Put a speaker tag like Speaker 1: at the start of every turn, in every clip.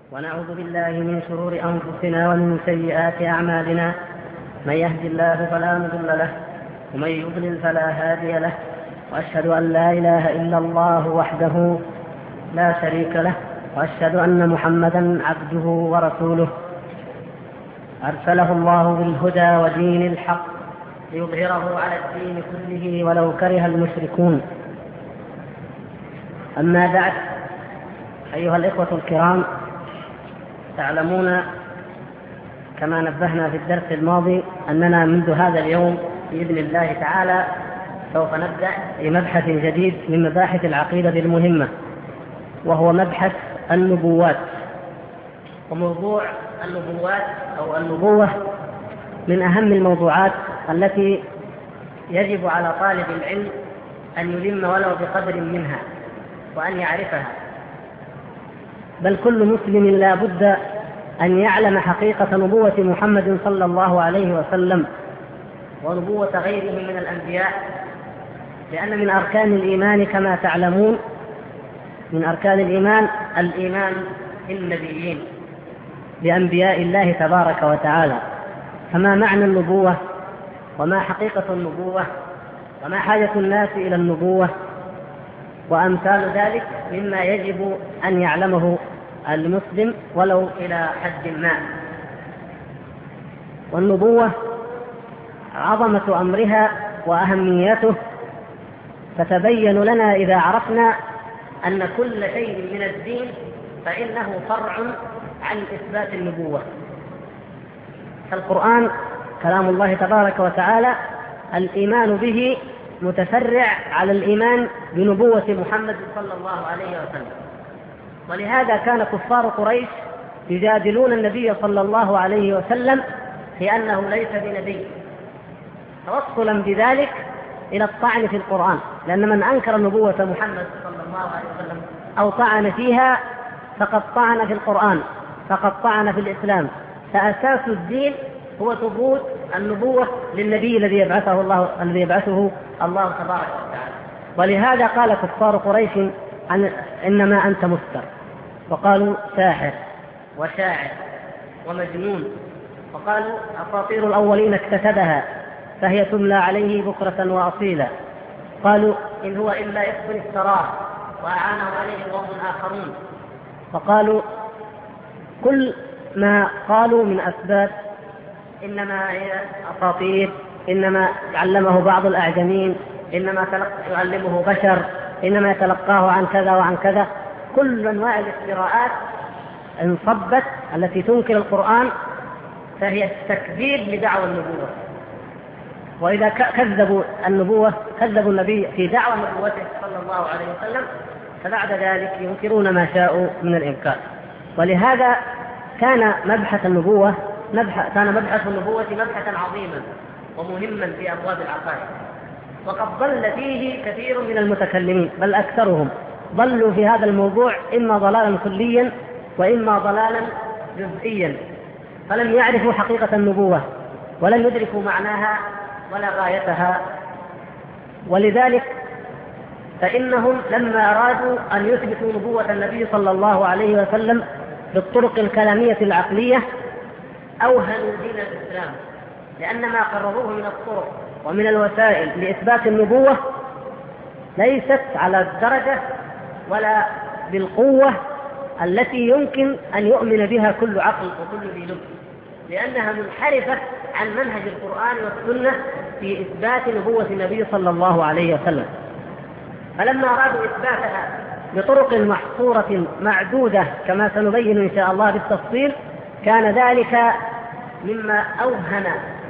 Speaker 1: ونعوذ بالله من شرور أنفسنا ومن سيئات أعمالنا. من يهد الله فلا مضل له ومن يضلل فلا هادي له، وأشهد أن لا إله إلا الله وحده لا شريك له، وأشهد أن محمدا عبده ورسوله أرسله الله بالهدى ودين الحق ليظهره على الدين كله ولو كره المشركون. أما بعد، أيها الإخوة الكرام، تعلمون كما نبهنا في الدرس الماضي أننا منذ هذا اليوم بإذن الله تعالى سوف نبدأ بمبحث جديد من مباحث العقيدة المهمة، وهو مبحث النبوات. وموضوع النبوات أو النبوة من أهم الموضوعات التي يجب على طالب العلم أن يلم ولو بقدر منها وأن يعرفها، بل كل مسلم لا بد أن يعلم حقيقة نبوة محمد صلى الله عليه وسلم ونبوة غيره من الأنبياء، لأن من أركان الإيمان كما تعلمون من أركان الإيمان بالنبيين بأنبياء الله تبارك وتعالى. فما معنى النبوة وما حقيقة النبوة وما حاجة الناس إلى النبوة وأمثال ذلك مما يجب أن يعلمه المسلم ولو إلى حد ما. والنبوة عظمة أمرها وأهميته تتبين لنا إذا عرفنا أن كل شيء من الدين فإنه فرع عن إثبات النبوة. القرآن كلام الله تبارك وتعالى الإيمان به متفرع على الإيمان بنبوة محمد صلى الله عليه وسلم، ولهذا كان كفار قريش يجادلون النبي صلى الله عليه وسلم في أنه ليس بنبي، توصلا بذلك إلى الطعن في القرآن، لأن من أنكر نبوة محمد صلى الله عليه وسلم أو طعن فيها فقد طعن في القرآن، فقد طعن في الإسلام. فأساس الدين هو ثبوت النبوة للنبي الذي يبعثه الله تبارك وتعالى. ولهذا قال كفار قريش إنما أنت مفتر، وقالوا ساحر وشاعر ومجنون، وقالوا أساطير الأولين اكتسبها فهي تملى عليه بكرة وأصيلا، قالوا إن هو إلا إفك افتراه وأعانه عليه قوم آخرون، فقالوا كل ما قالوا من أسباب إنما هي أساطير، إنما علمه بعض الأعجمين، إنما يعلمه بشر، إنما يتلقاه عن كذا وعن كذا. كل أنواع الافتراءات انصبت التي تنكر القرآن فهي تكذيب لدعوى النبوة. وإذا كذبوا النبوة كذبوا النبي في دعوى نبوته صلى الله عليه وسلم، فبعد ذلك ينكرون ما شاءوا من الإنكار. ولهذا كان مبحث النبوة مبحثا عظيما ومهما في أبواب العقائد، وقد ضل فيه كثير من المتكلمين، بل أكثرهم ضلوا في هذا الموضوع إما ضلالا كليا وإما ضلالا جزئيا، فلم يعرفوا حقيقة النبوة ولم يدركوا معناها ولا غايتها. ولذلك فإنهم لما أرادوا أن يثبتوا نبوة النبي صلى الله عليه وسلم بالطرق الكلامية العقلية أوهنوا دين الإسلام، لأن ما قرروه من الطرق ومن الوسائل لإثبات النبوة ليست على الدرجة ولا بالقوة التي يمكن أن يؤمن بها كل عقل وكل ذي لب، لأنها منحرفة عن منهج القرآن والسنة في إثبات نبوة النبي صلى الله عليه وسلم. فلما أرادوا إثباتها بطرق محصورة معدودة كما سنبين إن شاء الله بالتفصيل، كان ذلك مما أوهن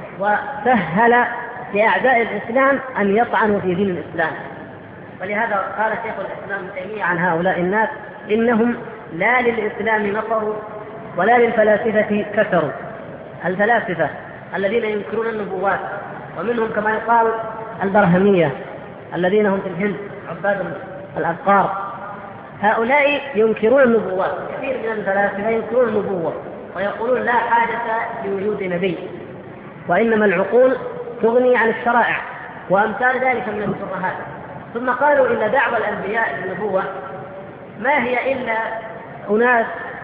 Speaker 1: وسهل لأعداء الإسلام أن يطعنوا في دين الإسلام. ولهذا قال شيخ الإسلام ابن تيمية عن هؤلاء الناس إنهم لا للإسلام نصروا ولا للفلاسفة كسروا. الفلاسفة الذين ينكرون النبوات، ومنهم كما يقال البرهمية الذين هم في الهند عباد الأبقار، هؤلاء ينكرون النبوات. كثير من الفلاسفة ينكرون النبوة ويقولون لا حاجة لوجود نبي، وإنما العقول تغني عن الشرائع وأمثال ذلك من الشبهات. ثم قالوا إن دعوى الأنبياء بالنبوة ما هي إلا أناس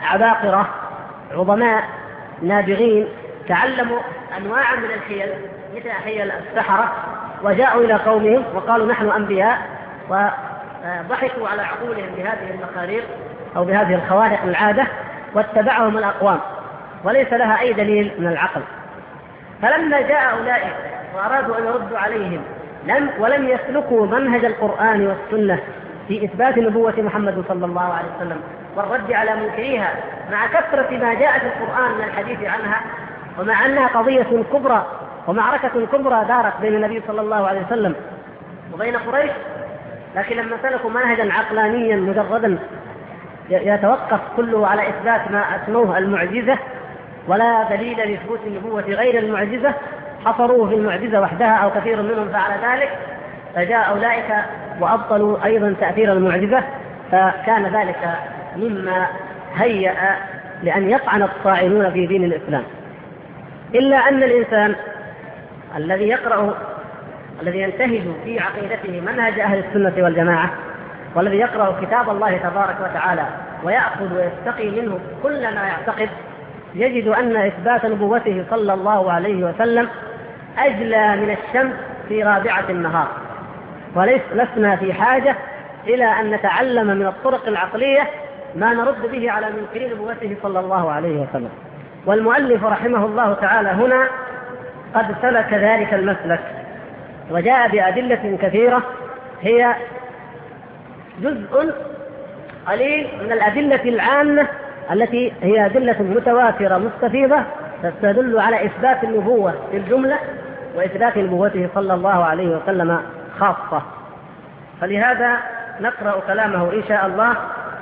Speaker 1: عباقرة عظماء نابغين تعلموا أنواعا من الحيل مثل حيل السحرة، وجاءوا إلى قومهم وقالوا نحن أنبياء، وضحكوا على عقولهم بهذه المخاريق أو بهذه الخوارق العادة، واتبعهم الأقوام وليس لها أي دليل من العقل. فلما جاء أولئك وأرادوا أن يردوا عليهم ولم يسلكوا منهج القرآن والسنة في إثبات نبوة محمد صلى الله عليه وسلم والرد على منكريها، مع كثرة ما جاء في القرآن من الحديث عنها، ومع أنها قضية كبرى ومعركة كبرى دارت بين النبي صلى الله عليه وسلم وبين قريش، لكن لما سلكوا منهجا عقلانيا مجردا يتوقف كله على إثبات ما أسموه المعجزة ولا دليل لثبوت النبوة غير المعجزة، حصروه في المعجزة وحدها أو كثير منهم فعل ذلك، فجاء أولئك وأبطلوا أيضا تأثير المعجزة، فكان ذلك مما هيأ لأن يطعن الطاعنون في دين الإسلام. إلا أن الإنسان الذي ينتهج في عقيدته منهج أهل السنة والجماعة، والذي يقرأ كتاب الله تبارك وتعالى ويأخذ ويستقي منه كل ما يعتقد، يجد أن إثبات نبوته صلى الله عليه وسلم أجلى من الشمس في رابعة النهار، ولسنا في حاجة إلى أن نتعلم من الطرق العقلية ما نرد به على منكري نبوته صلى الله عليه وسلم. والمؤلف رحمه الله تعالى هنا قد سلك ذلك المسلك وجاء بأدلة كثيرة، هي جزء قليل من الأدلة العامة التي هي أدلة متواترة مستفيضة تدل على إثبات النبوة في الجملة وإثبات نبوته صلى الله عليه وسلم خاصة. فلهذا نقرأ كلامه إن شاء الله،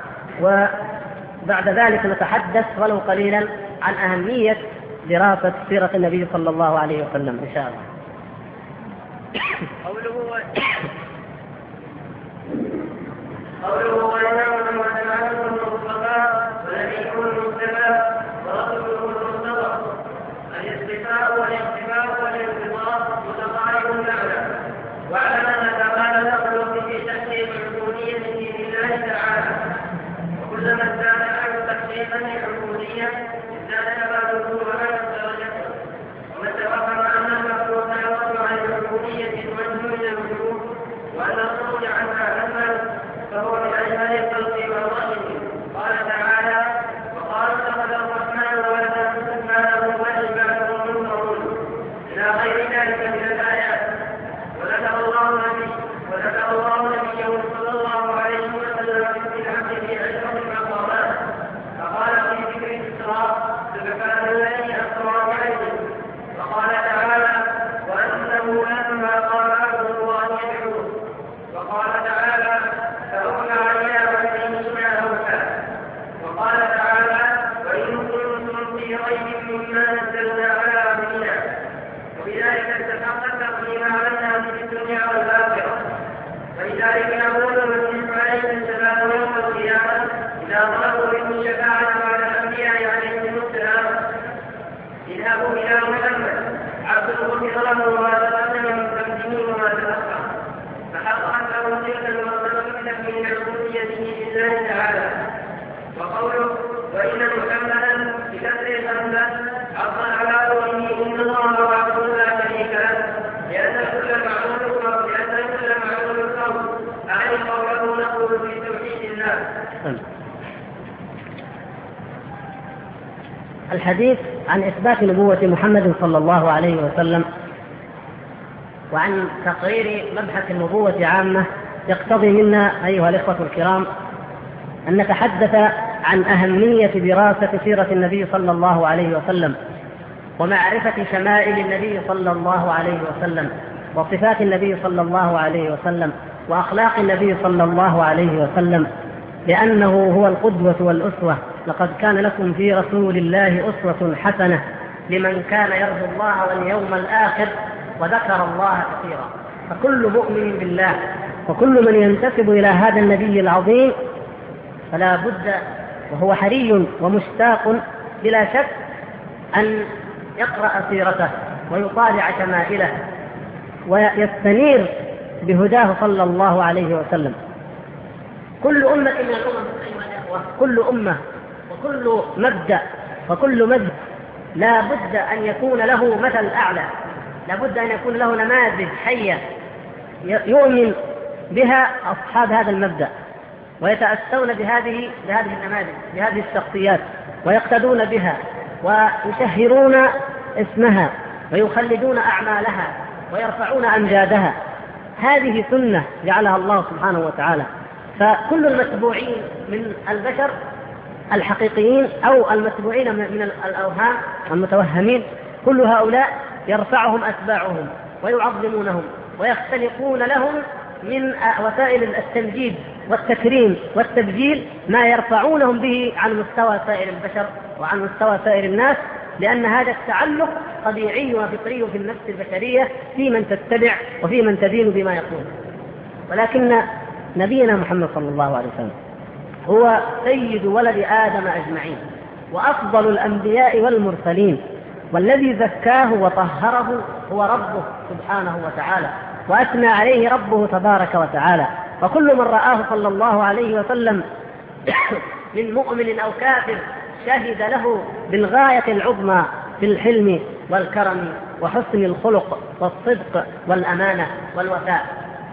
Speaker 1: وبعد ذلك نتحدث ولو قليلا عن أهمية دراسة سيرة النبي صلى الله عليه وسلم إن شاء الله.
Speaker 2: قوله وإنهم وسمعهم الصفاء ونبيهم المجتبى ورسوله المرتضى. الاصطفاء والاختفاء والانقضاء متقارب المعنى، واعلم أن تعالى يخلق في تحقيق العبودية في الله تعالى، وكلما ازداد عنه تحقيقا للعبودية ازداد عبادته وعلى درجته. ومن توهم أن المخلوق يرد عن العبودية بوجه من الوجوه وأن الخروج عنها أمل، فهو من أجمل الخلق وأضلهم. قال تعالى: وقالوا اتخذ الرحمن ولدا سبحانه بل عباده منكرون، إلى غير ذلك من الآيات. وذكر الله نبيه صلى الله عليه وسلم في العبد في عشرة مقامات، فقال في ذكر الإسراء: سبحان الذي أسرى بعبده. وقال تعالى: وأنه لما قال عبد الله يدعوه. وقال تعالى: فأوحى إلى عبده ما أوحى. وقال تعالى: وإن كنتم في ريب مما نزلنا على عبدنا. وبذلك استحق التقديم على الناس في الدنيا والآخرة. ولذلك يقول المسيح عليه السلام يوم القيامة إذا طلبوا منه شفاعة على الأنبياء عليهم السلام: اذهبوا إلى محمد عبد غفر له ما تقدم من ذنبه وما تأخر، فحققت له تلك المرتبة من عبوديته لله تعالى. وقوله: وإن محمدا بكسر الهمزة عطا على قوله إن الله وحده لا شريك له، لأن كل معلوم القول أعني قوله نقول في توحيد الله.
Speaker 1: الحديث عن إثبات نبوة محمد صلى الله عليه وسلم وعن تقرير مبحث النبوة عامة يقتضي منا أيها الإخوة الكرام أن نتحدث عن أهمية دراسة سيرة النبي صلى الله عليه وسلم ومعرفة شمائل النبي صلى الله عليه وسلم وصفات النبي صلى الله عليه وسلم وأخلاق النبي صلى الله عليه وسلم، لأنه هو القدوة والأسوة. لقد كان لكم في رسول الله أسوة حسنة لمن كان يرجو الله واليوم الآخر وذكر الله كثيرا. فكل مؤمن بالله وكل من ينتسب إلى هذا النبي العظيم فلا بد وهو حري ومشتاق بلا شك أن يقرأ سيرته ويطالع شمائله ويستنير بهداه صلى الله عليه وسلم. كل أمة من الأمم أيها الأخوة، كل أمة وكل مبدأ وكل مذهب لا بد أن يكون له مثل أعلى، لا بد أن يكون له نماذج حية يؤمن بها أصحاب هذا المبدأ ويتأسون بهذه النماذج، بهذه الشخصيات، ويقتدون بها ويشهرون اسمها ويخلدون أعمالها ويرفعون أمجادها. هذه سنة جعلها الله سبحانه وتعالى. فكل المتبوعين من البشر الحقيقيين أو المتبوعين من الأوهام المتوهمين، كل هؤلاء يرفعهم أتباعهم ويعظمونهم ويختلقون لهم من وسائل التمجيد والتكريم والتبجيل ما يرفعونهم به عن مستوى سائر البشر وعن مستوى سائر الناس، لأن هذا التعلق طبيعي وفطري في النفس البشرية في من تتبع وفي من تدين بما يقول. ولكن نبينا محمد صلى الله عليه وسلم هو سيد ولد آدم أجمعين وأفضل الأنبياء والمرسلين، والذي زكاه وطهره هو ربه سبحانه وتعالى، وأثنى عليه ربه تبارك وتعالى. وكل من رآه صلى الله عليه وسلم من مؤمن أو كافر شهد له بالغاية العظمى في الحلم والكرم وحسن الخلق والصدق والأمانة والوفاء.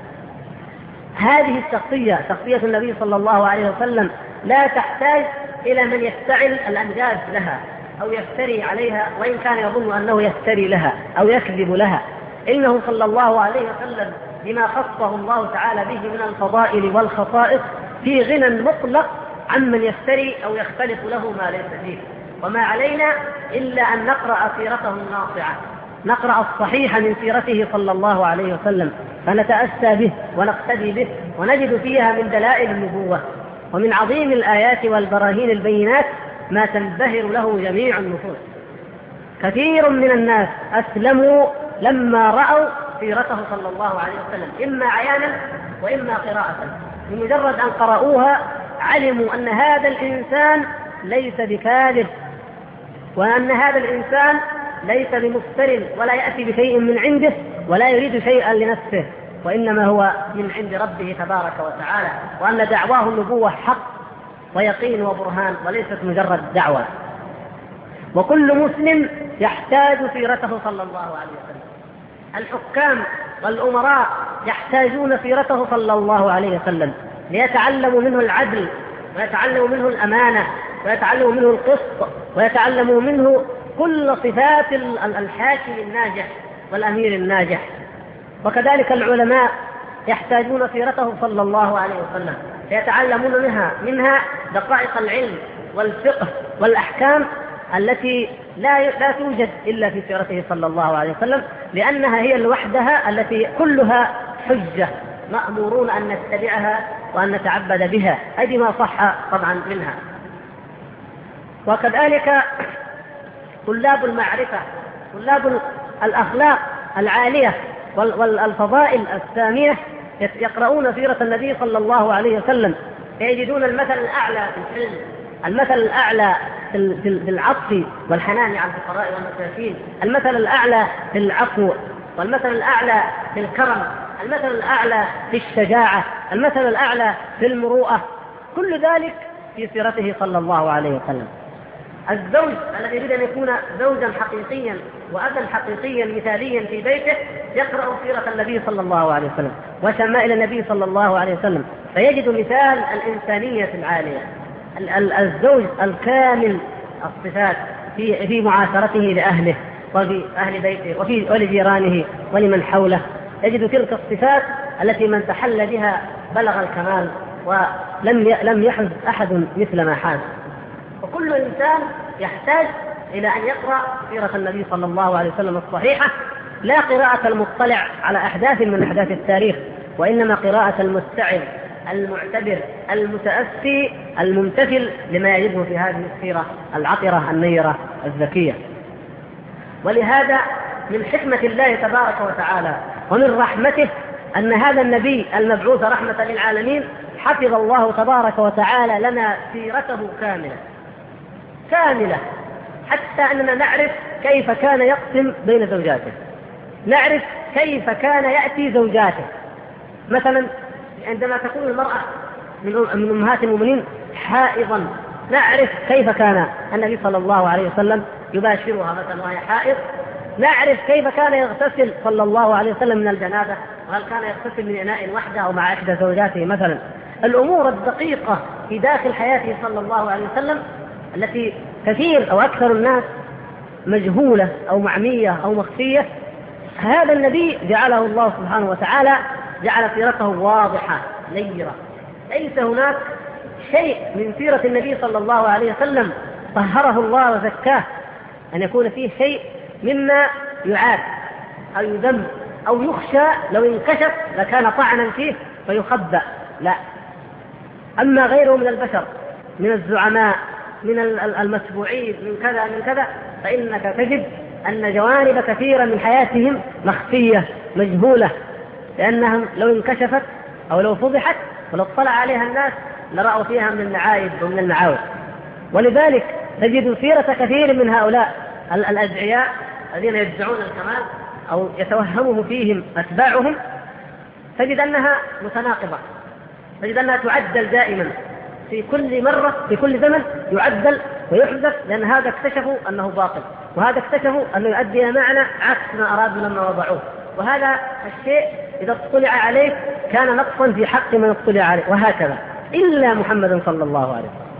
Speaker 1: هذه الشخصية، شخصية النبي صلى الله عليه وسلم، لا تحتاج إلى من يفتعل الأمجاد لها أو يفتري عليها، وإن كان يظن أنه يفتري لها أو يكذب لها. إنه صلى الله عليه وسلم بما خصه الله تعالى به من الفضائل والخصائص في غنى مطلق عمن يفتري أو يختلف له ما ليس فيه. وما علينا إلا أن نقرأ سيرته الناصعة، نقرأ الصحيح من سيرته صلى الله عليه وسلم، فنتأسى به ونقتدي به، ونجد فيها من دلائل النبوة ومن عظيم الآيات والبراهين البينات ما تنبهر له جميع النفوس. كثير من الناس أسلموا لما رأوا سيرته صلى الله عليه وسلم، إما عيانا وإما قراءة. بمجرد أن قرأوها علموا أن هذا الإنسان ليس بكاذب، وأن هذا الإنسان ليس بمفتر ولا يأتي بشيء من عنده ولا يريد شيئا لنفسه، وإنما هو من عند ربه تبارك وتعالى، وأن دعواه النبوة حق ويقين وبرهان وليست مجرد دعوة. وكل مسلم يحتاج سيرته صلى الله عليه وسلم. الحكام والأمراء يحتاجون سيرته صلى الله عليه وسلم ليتعلموا منه العدل، ويتعلموا منه الأمانة، ويتعلموا منه القسط، ويتعلموا منه كل صفات الحاكم الناجح والأمير الناجح. وكذلك العلماء يحتاجون سيرته صلى الله عليه وسلم ليتعلمون منها دقائق العلم والفقه والأحكام التي لا توجد إلا في سيرته صلى الله عليه وسلم، لأنها هي لوحدها التي كلها حجة مأمورون أن نتبعها وأن نتعبد بها، هذه ما صح طبعا منها. وكذلك طلاب المعرفة، طلاب الأخلاق العالية والفضائل السامية يقرؤون سيرة النبي صلى الله عليه وسلم يجدون المثل الأعلى في الحلم، المثل الأعلى في العطف والحنان على الفقراء والمساكين، المثل الأعلى في العفو، والمثل الأعلى في الكرم، المثل الأعلى في الشجاعة، المثل الأعلى في المروءة. كل ذلك في سيرته صلى الله عليه وسلم. الزوج الذي يريد أن يكون زوجا حقيقيا وأبا حقيقيا مثاليا في بيته يقرأ سيرة النبي صلى الله عليه وسلم وشمائل النبي صلى الله عليه وسلم، فيجد مثال الإنسانية العالية، الزوج الكامل الصفات في معاشرته لأهله وفي أهل بيته ولجيرانه ولمن حوله، يجد تلك الصفات التي من تحل بها بلغ الكمال ولم يحز أحد مثل ما حاز. وكل إنسان يحتاج إلى أن يقرأ سيرة النبي صلى الله عليه وسلم الصحيحة، لا قراءة المطلع على أحداث من أحداث التاريخ، وإنما قراءة المستعر المعتبر المتأسي الممتثل لما يجده في هذه السيرة العطرة النيرة الذكية. ولهذا من حكمة الله تبارك وتعالى ومن رحمته أن هذا النبي المبعوث رحمة للعالمين حفظ الله تبارك وتعالى لنا سيرته كاملة حتى أننا نعرف كيف كان يقسم بين زوجاته، نعرف كيف كان يأتي زوجاته. مثلا عندما تكون المرأة من أمهات المؤمنين حائضا نعرف كيف كان النبي صلى الله عليه وسلم يباشرها مثلا وهي حائض، نعرف كيف كان يغتسل صلى الله عليه وسلم من الجنابة، وهل كان يغتسل من إناء وحده أو مع إحدى زوجاته مثلا. الأمور الدقيقة في داخل حياته صلى الله عليه وسلم التي كثير أو أكثر الناس مجهولة أو معمية أو مخفية، هذا النبي جعله الله سبحانه وتعالى جعل سيرته واضحة نيرة. ليس هناك شيء من سيرة النبي صلى الله عليه وسلم طهره الله وزكاه أن يكون فيه شيء مما يعاد أو يذم أو يخشى لو انكشف لكان طعنا فيه فيخبأ، لا. أما غيره من البشر، من الزعماء، من المتبوعين، من كذا من كذا، فإنك تجد أن جوانب كثيرة من حياتهم مخفية مجهولة، لأنهم لو انكشفت أو لو فضحت ولو اطلع عليها الناس لرأوا فيها من المعايب ومن المعاوي. ولذلك تجد سيرة كثير من هؤلاء الأدعياء الذين يدعون الكمال أو يتوهمه فيهم أتباعهم، تجد أنها متناقضة، تجد أنها تعدل دائما في كل مرة، في كل زمن يعدل ويحذف، لأن هذا اكتشفوا أنه باطل، وهذا اكتشفوا أنه يؤدي إلى معنى عكس ما أرادوا لما وضعوه، وهذا الشيء إذا اطلع عليه كان نقصا في حق من اطلع عليه، وهكذا إلا محمد صلى الله عليه وسلم.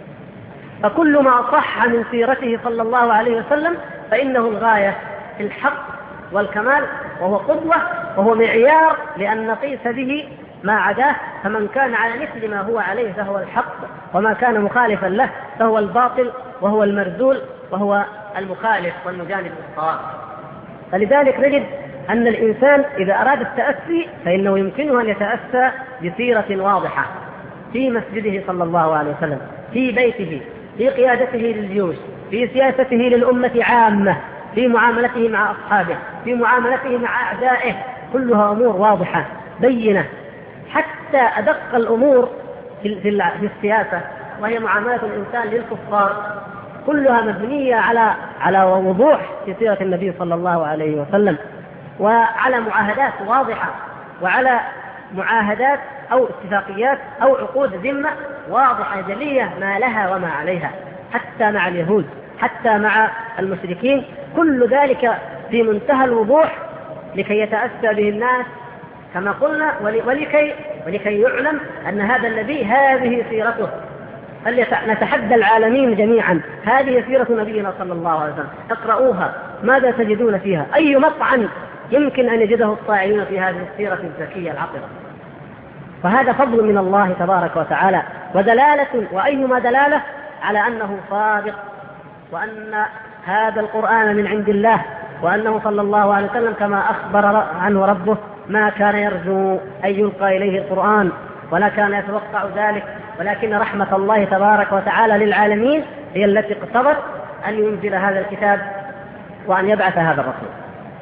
Speaker 1: فكل ما صح من سيرته صلى الله عليه وسلم فإنه الغاية في الحق والكمال، وهو قدوة وهو معيار لأن نقيس به ما عداه. فمن كان على مثل ما هو عليه فهو الحق، وما كان مخالفا له فهو الباطل وهو المرذول وهو المخالف والمجانب للصواب. فلذلك نجد أن الإنسان إذا أراد التأسي فإنه يمكنه أن يتأسى بسيرة واضحة في مسجده صلى الله عليه وسلم، في بيته، في قيادته للجيوش، في سياسته للأمة عامة، في معاملته مع أصحابه، في معاملته مع أعدائه، كلها أمور واضحة بينة. حتى أدق الأمور في السياسة وهي معاملة الإنسان للكفار كلها مبنية على وضوح في سيرة النبي صلى الله عليه وسلم، وعلى معاهدات واضحة، وعلى معاهدات أو اتفاقيات أو عقود ذمة واضحة جلية ما لها وما عليها، حتى مع اليهود، حتى مع المشركين، كل ذلك في منتهى الوضوح لكي يتأسى به الناس كما قلنا، ولكي يعلم أن هذا النبي هذه سيرته. فلنتحدى العالمين جميعا، هذه سيرة نبينا صلى الله عليه وسلم، اقرؤوها، ماذا تجدون فيها؟ أي مطعن يمكن أن يجده الطائعون في هذه السيرة الزكية العطرة؟ فهذا فضل من الله تبارك وتعالى، ودلالة وأيما دلالة على أنه صادق، وأن هذا القرآن من عند الله، وأنه صلى الله عليه وسلم كما أخبر عنه ربه ما كان يرجو أن يلقى إليه القرآن ولا كان يتوقع ذلك، ولكن رحمة الله تبارك وتعالى للعالمين هي التي اقتضت أن ينزل هذا الكتاب وأن يبعث هذا الرسول.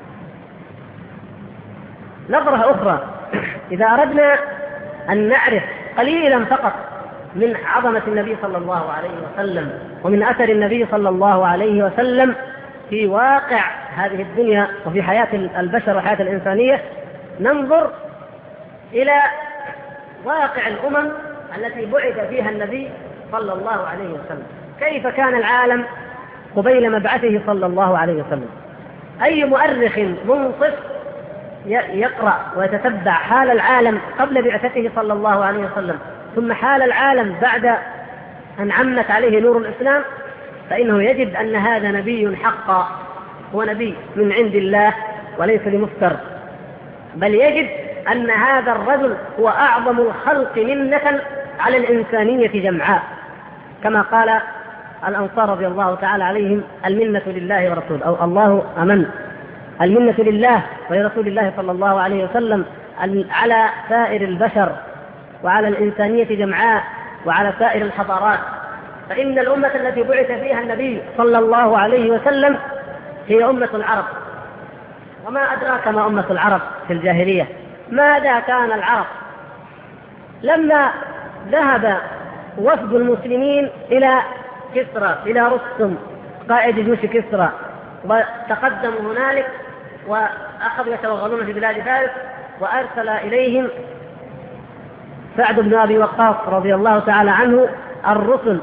Speaker 1: نظرة أخرى، إذا أردنا أن نعرف قليلا فقط من عظمة النبي صلى الله عليه وسلم ومن أثر النبي صلى الله عليه وسلم في واقع هذه الدنيا وفي حياة البشر وحياة الإنسانية، ننظر إلى واقع الأمم التي بعث فيها النبي صلى الله عليه وسلم. كيف كان العالم قبيل مبعثه صلى الله عليه وسلم؟ أي مؤرخ منصف يقرأ ويتتبع حال العالم قبل بعثته صلى الله عليه وسلم ثم حال العالم بعد أن عمت عليه نور الإسلام، فإنه يجد أن هذا نبي حقا، هو نبي من عند الله وليس لمفتر، بل يجد أن هذا الرجل هو أعظم الخلق منة على الإنسانية جمعاء، كما قال الأنصار رضي الله تعالى عليهم: المنة لله ورسوله، أو الله أمن، المنة لله ولرسول الله صلى الله عليه وسلم على سائر البشر وعلى الإنسانية جمعاء وعلى سائر الحضارات. فإن الأمة التي بعث فيها النبي صلى الله عليه وسلم هي أمة العرب. وما أدراك ما أمة العرب في الجاهلية؟ ماذا كان العرب لما ذهب وفد المسلمين إلى كسرى، إلى رستم قائد جيوش كسرى، وتقدموا هنالك وأخذوا يتوغلون في بلاد فارس، وأرسل إليهم سعد بن أبي وقاص رضي الله تعالى عنه الرسل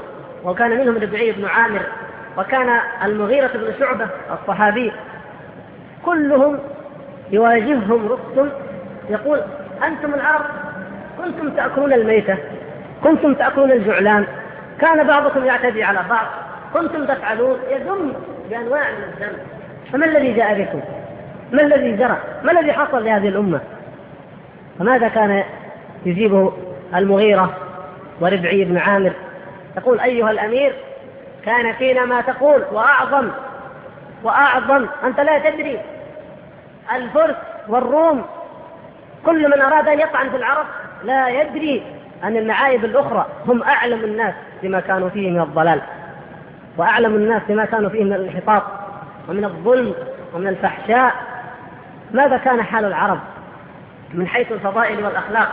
Speaker 1: وكان منهم ربعي بن عامر، وكان المغيرة بن شعبة الصحابي، كلهم يواجههم رستم يقول: أنتم العرب كنتم تأكلون الميتة، كنتم تأكلون الجعلان، كان بعضكم يعتدي على بعض، كنتم تفعلون، يذم بأنواع من الذم، فما الذي جاء بكم؟ ما الذي جرى؟ ما الذي حصل لهذه الأمة؟ فماذا كان يجيبه المغيرة وربعي بن عامر؟ يقول: أيها الأمير، كان فينا ما تقول وأعظم، أنت لا تدري، الفرس والروم كل من أراد أن يطعن في العرب لا يدري أن المعايب الأخرى هم أعلم الناس بما كانوا فيه من الضلال، وأعلم الناس بما كانوا فيه من الانحطاط ومن الظلم ومن الفحشاء. ماذا كان حال العرب من حيث الفضائل والأخلاق؟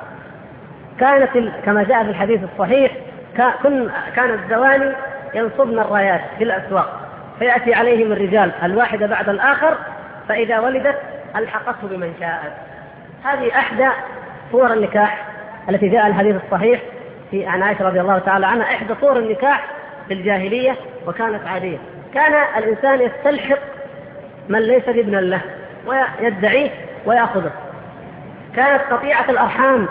Speaker 1: كانت كما جاء في الحديث الصحيح: كان الزواني ينصبن الرايات في الأسواق، فيأتي عليهم الرجال الواحد بعد الآخر، فإذا ولدت ألحقته بمن شاءت. هذه أحدى صور النكاح التي جاء الحديث الصحيح في عن عائشة رضي الله تعالى عنها، إحدى صور النكاح في الجاهلية، وكانت عادية. كان الإنسان يستلحق من ليس ابنا له ويدعيه ويأخذه. كانت قطيعة الأرحام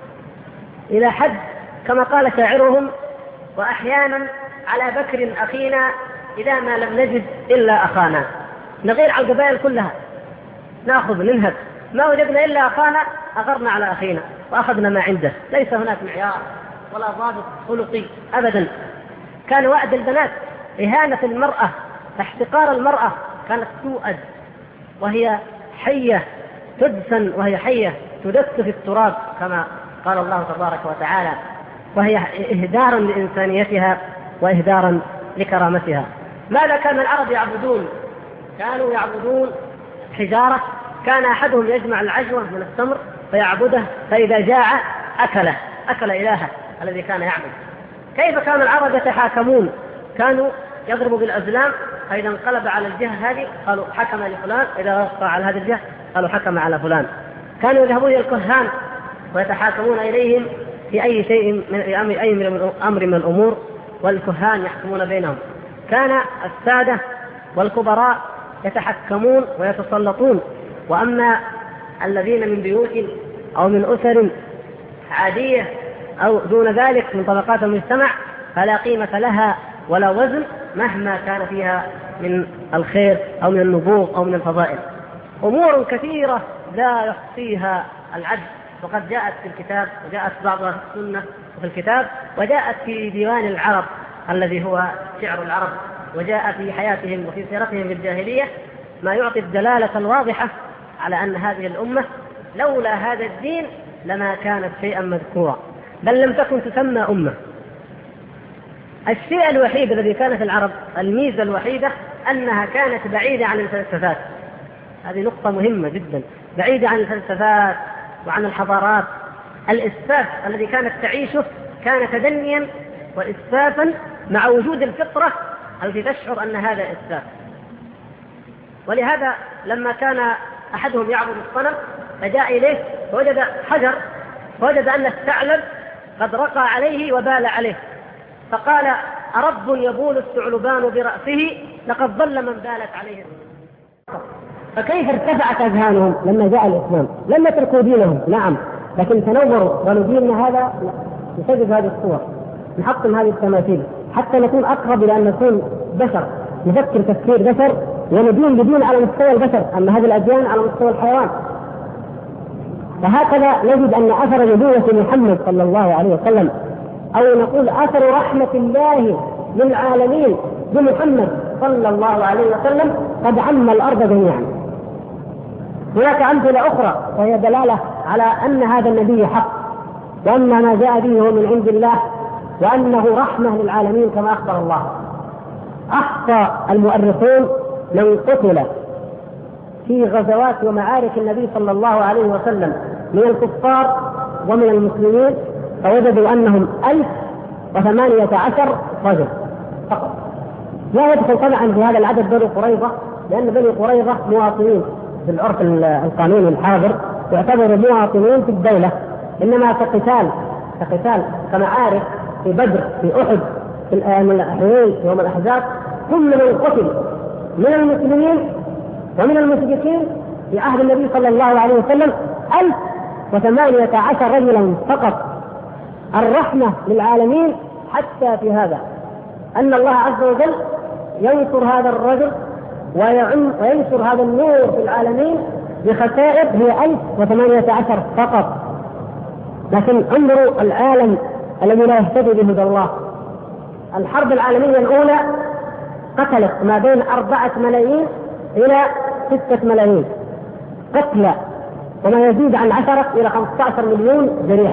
Speaker 1: إلى حد كما قال شاعرهم: وأحيانا على بكر أخينا إذا ما لم نجد إلا أخانا. نغير على القبائل كلها، نأخذ ننهب، ما وجدنا إلا أخانا أغرنا على أخينا وأخذنا ما عنده. ليس هناك معيار ولا ضابط خلقي أبدا. كان وعد البنات، إهانة المرأة، احتقار المرأة، كانت توأد وهي حية تدفن، وهي حية تدس في التراب كما قال الله تبارك وتعالى، وهي إهدارا لإنسانيتها وإهدارا لكرامتها. ماذا كان العرب يعبدون؟ كانوا يعبدون حجارة. كان أحدهم يجمع العجوة من التمر فيعبده، فإذا جاع أكل إلهه الذي كان يعبد. كيف كان العرب يتحاكمون؟ كانوا يضربوا بالأزلام، فإذا انقلب على الجهة هذه قالوا حكم لفلان، إذا وقع على هذه الجهة قالوا حكم على فلان. كانوا يذهبون إلى الكهان ويتحاكمون إليهم في أي شيء من أمر من الأمور، والكهان يحكمون بينهم. كان السادة والكبراء يتحكمون ويتسلطون. وأما الذين من بيوت أو من أسر عادية أو دون ذلك من طبقات المجتمع فلا قيمة لها ولا وزن مهما كان فيها من الخير أو من النبوغ أو من الفضائل. أمور كثيرة لا يحصيها العد، وقد جاءت في الكتاب، وجاءت بعضها في السنة وفي الكتاب، وجاءت في ديوان العرب الذي هو شعر العرب، وجاء في حياتهم وفي سيرتهم في الجاهلية ما يعطي الدلالة الواضحة على أن هذه الأمة لولا هذا الدين لما كانت شيئا مذكورا، بل لم تكن تسمى أمة. الشيء الوحيد الذي كان في العرب، الميزة الوحيدة، أنها كانت بعيدة عن الفلسفات. هذه نقطة مهمة جدا، بعيدة عن الفلسفات وعن الحضارات. الإسفاف الذي كانت تعيشه كان تدنيا وإسفافا مع وجود الفطرة التي تشعر أن هذا إسفاف. ولهذا لما كان أحدهم يعبد الصنم فجاء إليه فوجد حجر، فوجد أن الثعلب قد رقى عليه وبال عليه، فقال: أرب يبول الثعلبان برأسه لقد ضل من بالت عليه. فكيف ارتفعت أذهانهم لما جاء الإسلام؟ لم يتركوا دينهم، نعم، لكن تنوروا قالوا ديننا هذا نسجد هذه الصور، نحطم هذه التماثيل حتى نكون أقرب إلى أن نكون بشر، نفكر تفكير بشر وندين بدين على مستوى البشر، أما هذه الأديان على مستوى الحيوان. فهكذا نجد أن أثر نبوة محمد صلى الله عليه وسلم، أو نقول أثر رحمة الله للعالمين بمحمد صلى الله عليه وسلم قد عم الأرض جميعا. هناك أمثلة أخرى وهي دلالة على أن هذا النبي حق، وأن ما جاء به هو من عند الله، وأنه رحمة للعالمين كما أخبر الله. أحصى المؤرخون من قتل في غزوات ومعارك النبي صلى الله عليه وسلم من الكفار ومن المسلمين، فوجدوا أنهم 1018 رجل فقط. لا يدخل طبعا في هذا العدد بني قريظة، لأن بني قريظة مواطنين في العرف القانوني الحاضر، يعتبروا مواطنين في الدولة، إنما كقتال كمعارك في بدر في أحد في الحين يوم الأحزاب كل من قتل من المسلمين ومن المشركين في عهد النبي صلى الله عليه وسلم 1018 رجلا فقط. الرحمة للعالمين حتى في هذا أن الله عز وجل ينصر هذا الرجل وينشر هذا النور في العالمين بخسائر هي 1018 فقط. لكن انظروا العالم الذي لا يهتدي بهدى الله. الحرب العالمية الأولى قتلت ما بين 4 ملايين إلى 6 ملايين قتلى، وما يزيد عن 10 إلى 15 مليون جريح.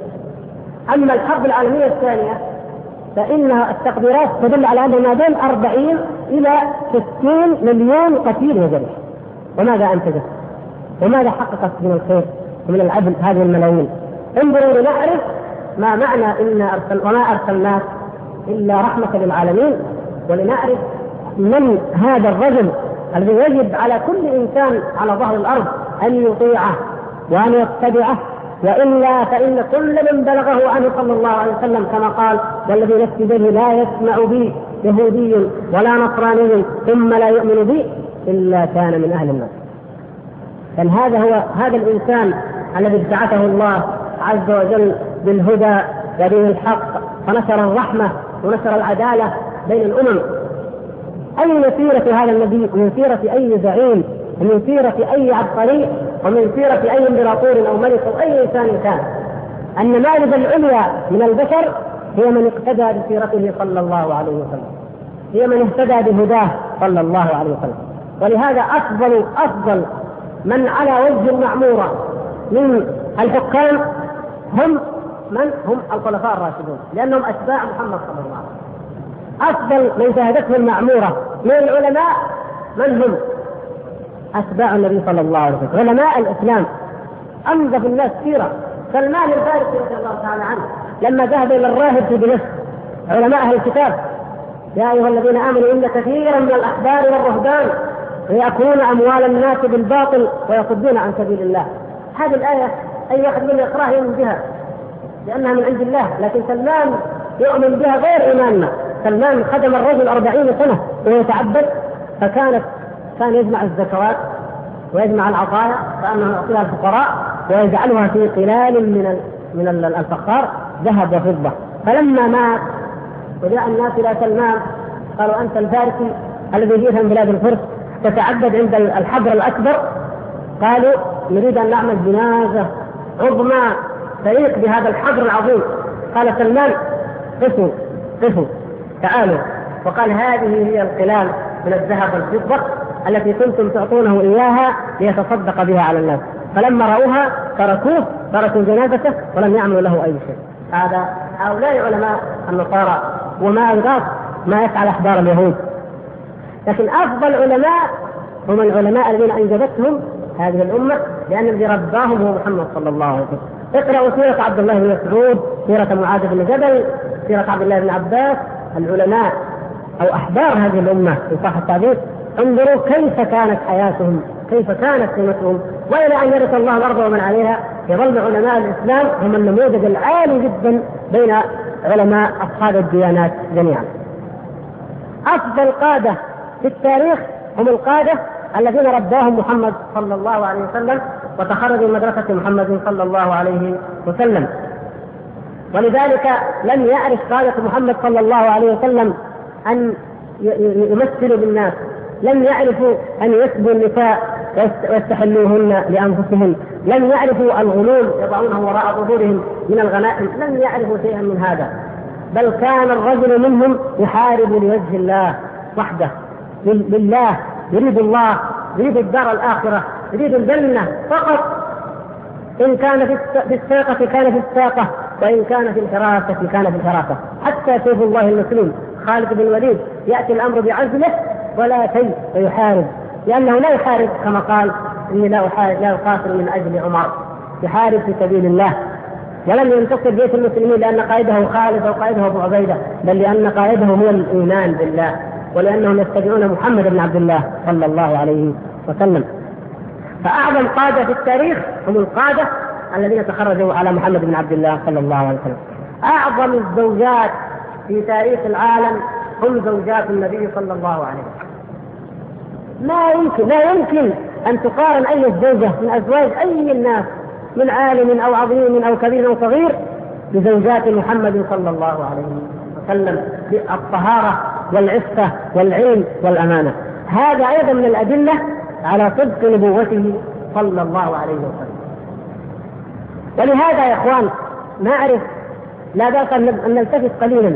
Speaker 1: أما الحرب العالمية الثانية فإنها التقديرات تدل على أن ما بين 40 إلى 60 مليون قتيل وجريح. وماذا أنتجت؟ وماذا حققت من الخير ومن العدل هذه الملايين؟ انظروا لنعرف ما معنى وما أرسلناك إلا رحمة للعالمين، ولنعرف من هذا الرجل الذي يجب على كل إنسان على ظهر الأرض أن يطيعه وأن يتبعه، وإلا فإن كل من بلغه عنه صلى الله عليه وسلم كما قال: والذي نفسي به لا يسمع بي يهودي ولا نصراني ثم لا يؤمن بي إلا كان من أهل النار. بل هذا الإنسان الذي ابتعثه الله عز وجل بالهدى ودين الحق، فنشر الرحمة ونشر العدالة بين الأمم. أي سيرة هذا النبي من سيرة أي زعيم ومن سيرة أي عبقري ومن سيرة أي امبراطور أو ملك أو أي إنسان كان. النماذج العليا من البشر هي من اقتدى بسيرته صلى الله عليه وسلم، هي من اهتدى بهداه صلى الله عليه وسلم. ولهذا أفضل من على وجه المعمورة من الحكام هم الخلفاء الراشدون، لأنهم أتباع محمد صلى الله عليه وسلم. أفضل من شهدته المعمورة من العلماء من هم؟ أتباع النبي صلى الله عليه وسلم، علماء الإسلام. أنظف الناس سيرة سلمان الفارسي رضي الله تعالى عنه لما ذهب إلى الراهب في دمشق علماء أهل الكتاب: يا أيها الذين آمنوا إن كثيرا من الأحبار والرهبان يأكلون أموال الناس بالباطل ويصدون عن سبيل الله. هذه الآية أي واحد منا يقرأها يؤمن بها لأنها من عند الله، لكن سلمان يؤمن بها غير إيماننا. سلمان خدم الرجل 40 سنة ويتعبد، كان يجمع الزكوات ويجمع العطايا فأنه يعطيها الفقراء ويجعلها في قلال من الفخار ذهب وفضة. فلما مات وجاء الناس إلى سلمان قالوا: أنت الفارسي الذي جئت من بلاد الفرس تتعبد عند الحجر الأكبر. قالوا: نريد أن نعمل جنازة عظمى تليق بهذا الحجر العظيم. قال سلمان: قفوا تعالوا. وقال: هذه هي القلال من الذهب والفضة التي كنتم تعطونه إياها ليتصدق بها على الناس. فلما رأوها تركوا جنازته ولم يعملوا له أي شيء. هؤلاء علماء النصارى، وما أدراك ما يفعل أحبار اليهود. لكن أفضل علماء هم العلماء الذين أنجبتهم هذه الأمة، لأن الذي رباهم هو محمد صلى الله عليه وسلم. اقرأوا سيرة عبد الله بن مسعود، سيرة معاذ بن جبل، سيرة عبد الله بن عباس. العلماء أو أحبار هذه الأمة إن صح التعبير، انظروا كيف كانت حياتهم، كيف كانت سنتهم، وإلى أن يرث الله الأرض ومن عليها يظل علماء الإسلام هم النموذج العالي جدا بين علماء أصحاب الديانات جميعا. أفضل قادة في التاريخ هم القادة الذين رباهم محمد صلى الله عليه وسلم وتخرجوا من مدرسة محمد صلى الله عليه وسلم. ولذلك لم يعرف قادة محمد صلى الله عليه وسلم أن يمثلوا بالناس، لم يعرفوا أن يسبوا النساء ويستحلوهن لأنفسهم، لم يعرفوا الغلول يضعونه وراء ظهورهم من الغنائم، لم يعرفوا شيئا من هذا. بل كان الرجل منهم يحارب لوجه الله وحده، لله، يريد الله، يريد الدار الآخرة، يريد الجنة فقط. إن كان في الساقة كان في الساقة، وإن كان في الحراسة كان في الحراسة. حتى سيف الله المسلول خالد بن الوليد يأتي الأمر بعزله ولا شيء ويحارب، لأنه لا يحارب كما قال: إني لا أقاتل من أجل عمر، يحارب في سبيل الله. ولم ينتصر جيش المسلمين لأن قائده خالد أو قائده أبو عبيدة، بل لأن قائده هو الإيمان بالله، ولأنهم يتبعون محمد بن عبد الله صلى الله عليه وسلم. فأعظم قادة في التاريخ هم القادة الذين تخرجوا على محمد بن عبد الله صلى الله عليه وسلم. أعظم الزوجات في تاريخ العالم هم زوجات النبي صلى الله عليه وسلم. لا يمكن أن تقارن أي زوجة من أزواج أي الناس من عالم أو عظيم أو كبير أو صغير بزوجات محمد صلى الله عليه وسلم بالطهارة والعفة والعلم والأمانة. هذا أيضا من الأدلة على صدق نبوته صلى الله عليه وسلم. ولهذا يا إخوان نعرف لا بأس أن نلتفت قليلا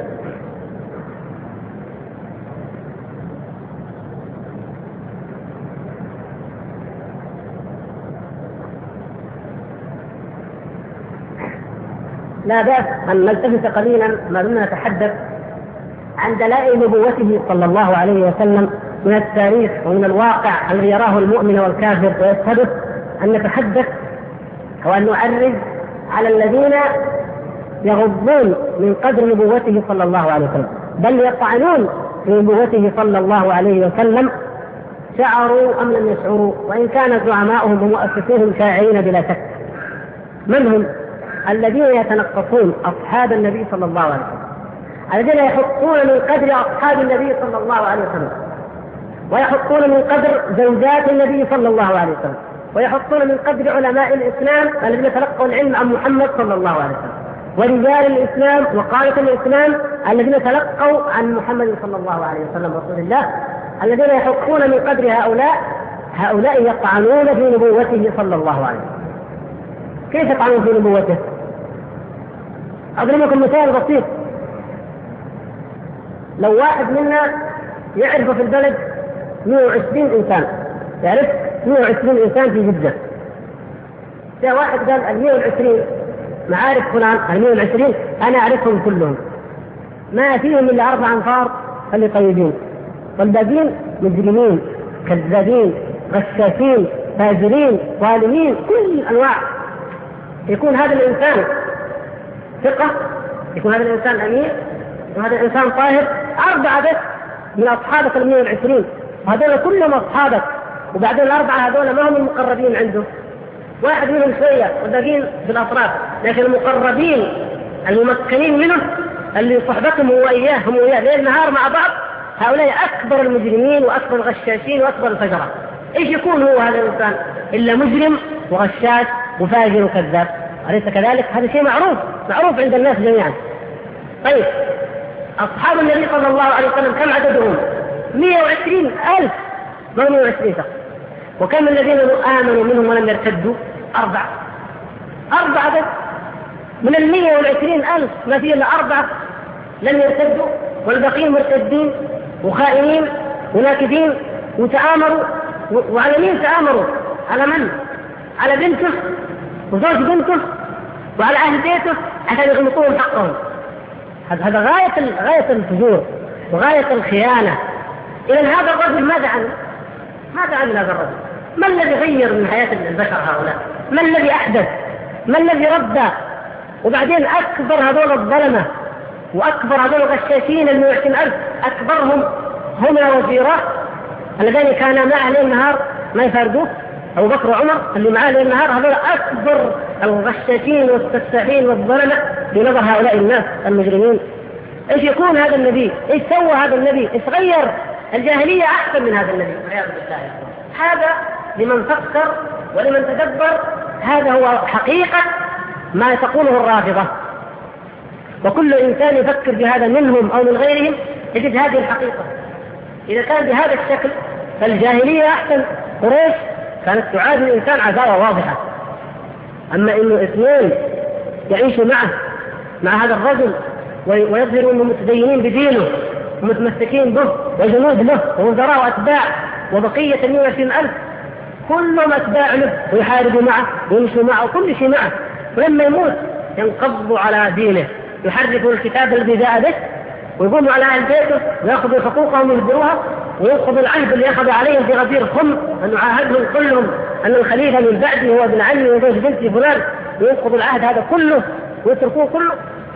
Speaker 1: ما دمنا نتحدث عن دلائل نبوته صلى الله عليه وسلم من التاريخ ومن الواقع الذي يراه المؤمن والكافر ويشهده، أن نتحدث وأن نعرض على الذين يغضون من قدر نبوته صلى الله عليه وسلم، بل يطعنون في نبوته صلى الله عليه وسلم، شعروا أم لم يشعروا، وإن كان زعماؤهم ومؤسسوهم شاعرين بلا شك. من هم الذين يتنقصون أصحاب النبي صلى الله عليه وسلم، الذين يحطون من قدر أصحاب النبي صلى الله عليه وسلم، ويحطون من قدر زوجات النبي صلى الله عليه وسلم، ويحطون من قدر علماء الإسلام الذين تلقوا العلم عن محمد صلى الله عليه وسلم، ورجال الإسلام وقادة الإسلام الذين تلقوا عن محمد صلى الله عليه وسلم رسول الله، الذين يحطون من قدر هؤلاء يطعنون في نبوته صلى الله عليه وسلم. كيف يطعنون في نبوته؟ أضرب لكم مثال بسيط. لو واحد منا يعرف في البلد 120 إنسان، يعرف 120 إنسان في جدة، جاء واحد قال 120 معارف فلان، 120 أنا أعرفهم كلهم، ما فيهم إلا 4 أنفار اللي طيبين، والباقيين مجرمين كذابين غشاشين فاجرين ظالمين كل الأنواع. يكون هذا الإنسان ثقة، يكون هذا الإنسان أمير، وهذا الإنسان طاهر. 4 بس من أصحابك 120، وهذول كلهم أصحابك، وبعدين 4 هذول ما هم المقربين عنده، واحد منهم شوية والباقيين في الأطراف، لكن المقربين الممكنين منه اللي صحبتهم هو إياه هم وإياه ليل نهار مع بعض، هؤلاء أكبر المجرمين وأكبر الغشاشين وأكبر الفجرة. إيش يكون هو هذا الإنسان إلا مجرم وغشاش وفاجر وكذاب؟ أليس كذلك؟ هذا شيء معروف عند الناس جميعا. طيب أصحاب النبي صلى الله عليه وسلم كم عددهم؟ 120,000، ما 120 شخص. وكم الذين آمنوا منهم ولم يرتدوا؟ 4 بس من 120,000 ما فيه إلا 4 لم يرتدوا، والباقيين مرتدين وخائنين وناكدين وتآمروا. وعلى مين تآمروا؟ على من؟ على بنته وزوج بنته وعلى أهل بيته عشان يغلطوهم حقهم. هذا غاية الفجور وغاية الخيانة. إذن هذا الرجل ماذا عمل هذا الرجل؟ ما الذي غير من حياة البشر هؤلاء؟ ما الذي أحدث؟ ما الذي ردى؟ وبعدين أكبر هذول الظلمة وأكبر هذول الغشاشين 120,000 أكبرهم هم وزيراه الذين كانا معه ليل نهار ما يفارقوه، أبو بكر وعمر اللي معاه ليل نهار، هذول أكبر الغشاشين والسفاحين والظلمة بنظر هؤلاء الناس المجرمين. إيش يكون هذا النبي؟ إيش سوى هذا النبي؟ إيش غير؟ الجاهلية أحسن من هذا النبي والعياذ بالله. هذا لمن فكر ولمن تدبر، هذا هو حقيقة ما تقوله الرافضة. وكل إنسان يفكر بهذا منهم أو من غيرهم يجد هذه الحقيقة. إذا كان بهذا الشكل فالجاهلية أحسن. قريش كانت تعادل الإنسان عداوة واضحة، أما إنه 2 يعيشوا مع هذا الرجل ويظهروا أنهم متدينين بدينه ومتمسكين به وجنود له ووزراء وأتباع، وبقية 120,000 كلهم أتباع له ويحاربوا معه ويمشوا معه وكل شيء معه، ولما يموت ينقضوا على دينه، يحرفوا الكتاب الذي جاء به ويقوموا على أهل بيته ويأخذوا حقوقهم ويهدروها، ويأخذوا العهد اللي أخذ عليهم في غدير خم أن يعاهدهم كلهم أن الخليفة من بعده هو ابن عمي وزوج بنتي فلان، ويأخذوا العهد هذا كله ويتركوه كله.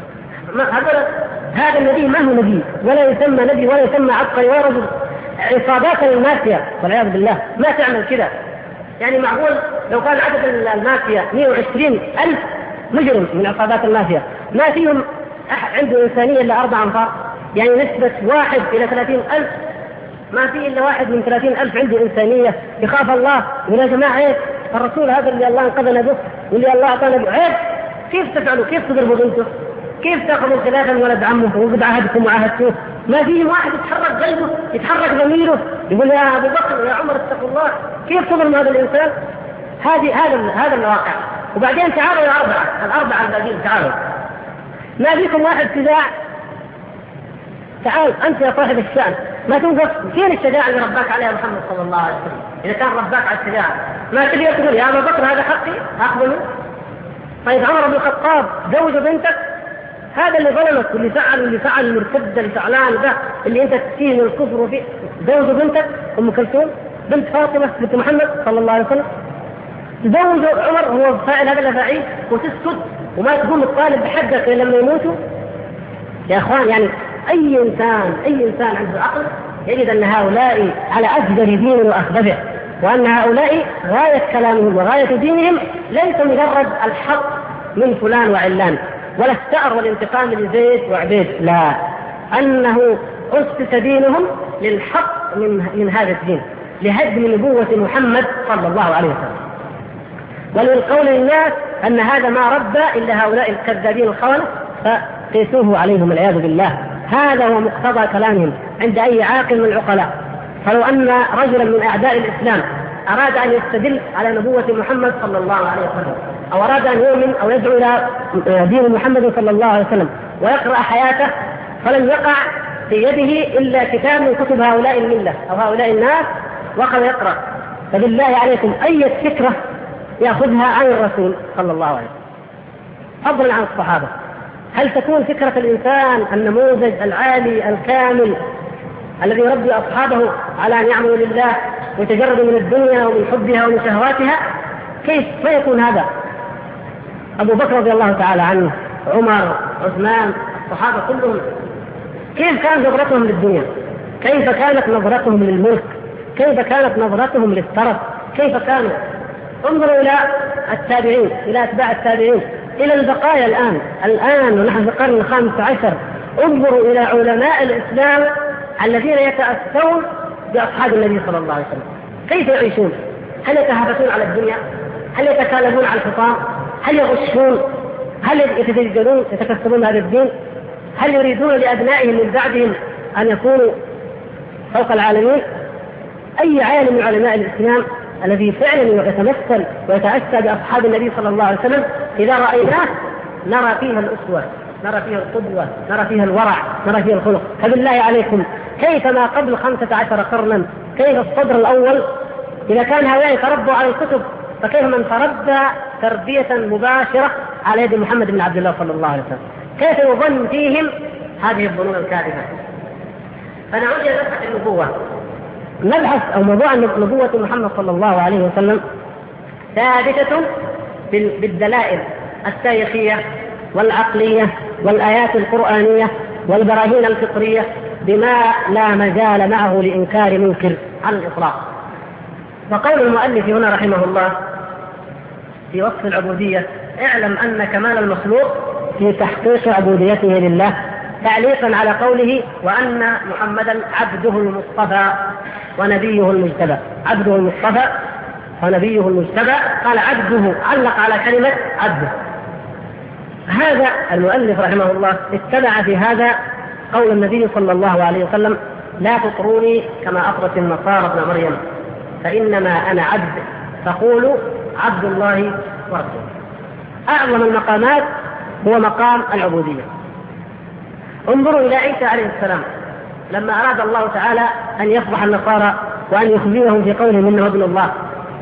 Speaker 1: هذا النبي ما هو نبي ولا يسمى نبي ولا يسمى عبقري ولا رجل. عصابات المافيا والعياذ بالله ما تعمل كذا. يعني معقول لو كان عدد المافيا 120,000 مجرم من عصابات المافيا ما فيهم عنده إنسانية إلا 4 أنفار، يعني نسبة 1 إلى 30,000 ما في إلا 1 من 30,000 عنده إنسانية يخاف الله. يقول يا جماعة عيب، الرسول هذا اللي الله انقذنا به واللي الله أعطانا به عيب، كيف تفعلوا؟ كيف تضربوا بنته؟ كيف تأخذوا الخلافة من ولد عمه وقد عهدكم وعهدتوه؟ ما فيه واحد يتحرك قلبه، يتحرك ضميره، يقول يا أبو بكر يا عمر اتقوا الله. كيف تظلم هذا الإنسان؟ هذا الواقع. وبعدين تعالوا يا الأربعة الباقيين، تعالوا ما فيكم واحد شجاع؟ تعال أنت يا صاحب الشأن ما تنقص. فين الشجاعة اللي رباك عليها محمد صلى الله عليه وسلم؟ إذا كان رباك على الشجاعة ما تبي تقول يا أبو بكر هذا حقي أقبله؟ طيب عمر بن الخطاب زوج بنتك، هذا اللي ظلمك واللي فعل المرتد اللي فعلان ده اللي أنت تسين الكفر فيه، زوج بنتك أم كلثوم بنت فاطمة بنت محمد صلى الله عليه وسلم، زوج عمر هو فاعل هذا الأفاعيل وتسكت وما تقوم الطالب بحقك لما يموتوا؟ يا أخوان يعني أي إنسان عنده عقل يجد أن هؤلاء على أجدر دين وأخبثه، وأن هؤلاء غاية كلامهم وغاية دينهم ليس مجرد الحق من فلان وعلان ولا الثأر والانتقام لزيد وعبيد، لا، أنه أسس دينهم للحق من هذا الدين، لهدم نبوة محمد صلى الله عليه وسلم، وللقول للناس أن هذا ما ربى إلا هؤلاء الكذابين الخونة فقيسوه عليهم العياذ بالله. هذا هو مقتضى كلامهم عند أي عاقل من العقلاء. فلو أن رجلا من أعداء الإسلام أراد أن يستدل على نبوة محمد صلى الله عليه وسلم أو أراد أن يؤمن أو يدعو إلى دين محمد صلى الله عليه وسلم ويقرأ حياته، فلن يقع في يده إلا كتاب من كتب هؤلاء الملة أو هؤلاء الناس وقد يقرأ. فبالله عليكم أي فكرة يأخذها عن الرسول صلى الله عليه وسلم فضلا عن الصحابة؟ هل تكون فكرة الإنسان النموذج العالي الكامل الذي يربي أصحابه على أن يعملوا لله ويتجردوا من الدنيا ومن حبها ومن شهواتها؟ كيف ما يكون هذا؟ أبو بكر رضي الله تعالى عنه، عمر، عثمان، الصحابة كلهم كيف كانت نظرتهم للدنيا؟ كيف كانت نظرتهم للملك؟ كيف كانت نظرتهم للترف؟ كيف كانوا؟ انظروا إلى التابعين، إلى أتباع التابعين، إلى البقايا الآن ونحن في القرن 15. انظروا إلى علماء الإسلام الذين يتأثرون بأصحاب النبي صلى الله عليه وسلم، كيف يعيشون؟ هل يتهافتون على الدنيا؟ هل يتكالبون على الحطام؟ هل يغشون؟ هل يتدجلون يتكسبون هذا الدين؟ هل يريدون لأبنائهم من بعدهم أن يكونوا فوق العالمين؟ أي عالم من علماء الإسلام الذي فعلا يتمثل ويتأسى بأصحاب النبي صلى الله عليه وسلم إذا رأيناه نرى فيها الأسوة، نرى فيها القدوة، نرى فيها الورع، نرى فيها الخلق. فبالله عليكم كيف ما قبل 15 قرنا، كيف الصدر الأول إذا كان هؤلاء تربوا على الكتب، فكيف من تربى تربية مباشرة على يد محمد بن عبد الله صلى الله عليه وسلم؟ كيف يظن فيهم هذه الظنون الكاذبة؟ فنعود إلى نبحث النبوة. نبحث أو موضوع نبوة محمد صلى الله عليه وسلم ثابتة بالدلائل التاريخية والعقلية والآيات القرآنية والبراهين الفطرية بما لا مجال معه لإنكار منكر على الإطلاق. وقول المؤلف هنا رحمه الله في وصف العبودية: اعلم أن كمال المخلوق في تحقيق عبوديته لله، تعليقا على قوله: وأن محمدا عبده المصطفى ونبيه المجتبى. عبده المصطفى ونبيه المجتبى، قال عبده، علق على كلمة عبده. هذا المؤلف رحمه الله اتبع في هذا قول النبي صلى الله عليه وسلم: لا تطروني كما أطرت النصارى ابن مريم، فإنما أنا عبد، فقولوا عبد الله ورسوله. أعظم المقامات هو مقام العبودية. انظروا إلى عيسى عليه السلام لما أراد الله تعالى أن يفضح النصارى وأن يخزيهم في قولهم إنه ابن الله،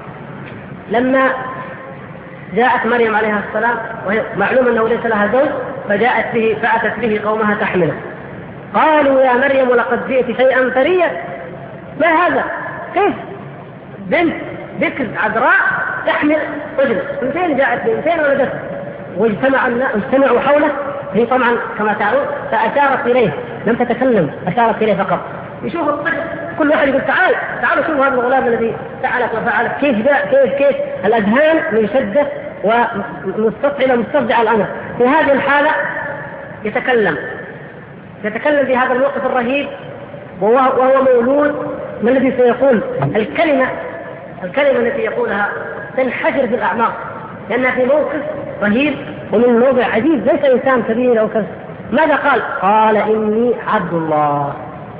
Speaker 1: لما جاءت مريم عليها السلام وهي معلوم أنه ليس لها زوج، فأتت به قومها تحمله، قالوا يا مريم لقد جئت شيئا فريا. ما هذا؟ كيف بنت بكر عذراء تحمل طفل؟ من فين جاءت؟ من فين ولدت؟ واجتمعوا حوله، هي طبعا كما تعلم فأشارت إليه، لم تتكلم، أشارت إليه فقط. يشوف الطفل كل واحد يقول تعالوا شوفوا هذا الغلام الذي فعلت وفعلت، كيف جاء كيف الأذهان منشدة ومستفعلة مستفزعة الأمر. في هذه الحالة يتكلم في هذا الموقف الرهيب، وهو مولود. ما الذي سيقول؟ الكلمة التي يقولها تنحشر في الأعماق، لأنها في موقف رهيب ومن موضع عجيب، ليس إنسان كبير أو كذا. ماذا قال؟ قال إني عبد الله.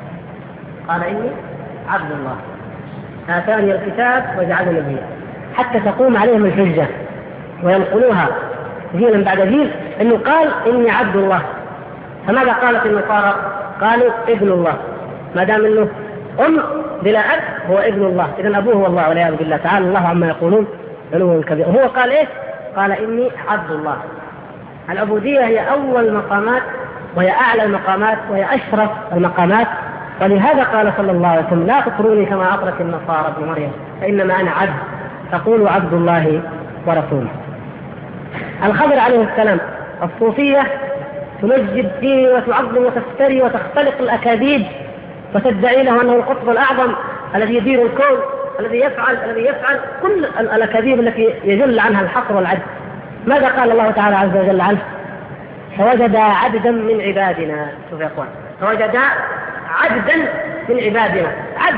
Speaker 1: آتاني الكتاب وجعلني نبيا، حتى تقوم عليهم الحجة وينقلوها جيلا بعد جيل أنه قال إني عبد الله. فماذا قالت النصارى؟ قالوا ابن الله. ما دام أنه بلا أب هو ابن الله، إذن أبوه هو الله والعياذ بالله، تعالى الله عما يقولون علوا كبير. هو قال إيش؟ قال إني عبد الله. العبودية هي أول مقامات، وهي أعلى المقامات، وهي أشرف المقامات. ولهذا قال صلى الله عليه وسلم: لا تطروني كما أطرت النصارى ابن مريم، فإنما أنا عبد، تقول عبد الله ورسوله. الخضر عليه السلام، الصوفية تمجد فيه وتعظم وتفتري وتختلق الأكاذيب وتدعي له أنه القطب الأعظم الذي يدير الكون، الذي يفعل كل الأكاذيب التي يجل عنها الحصر والعجز. ماذا قال الله تعالى عز وجل عنه؟ فوجدا عبدا من عبادنا. شوف يا اخوان، فوجدا عبدا من عبادنا،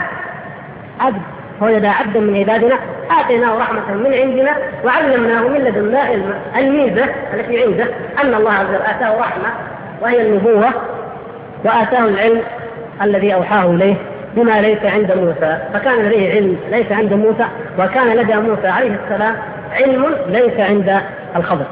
Speaker 1: عبد فوجدا عبدا من عبادنا آتيناه رحمة من عندنا وعلمناه من لدنا علما. الميزة التي عنده أن الله عز وجل آتاه رحمة وهي النبوة، وآتاه العلم الذي أوحاه إليه بما ليس عند موسى. فكان لديه علم ليس عند موسى، وكان لدى موسى عليه السلام علم ليس عند الخضر.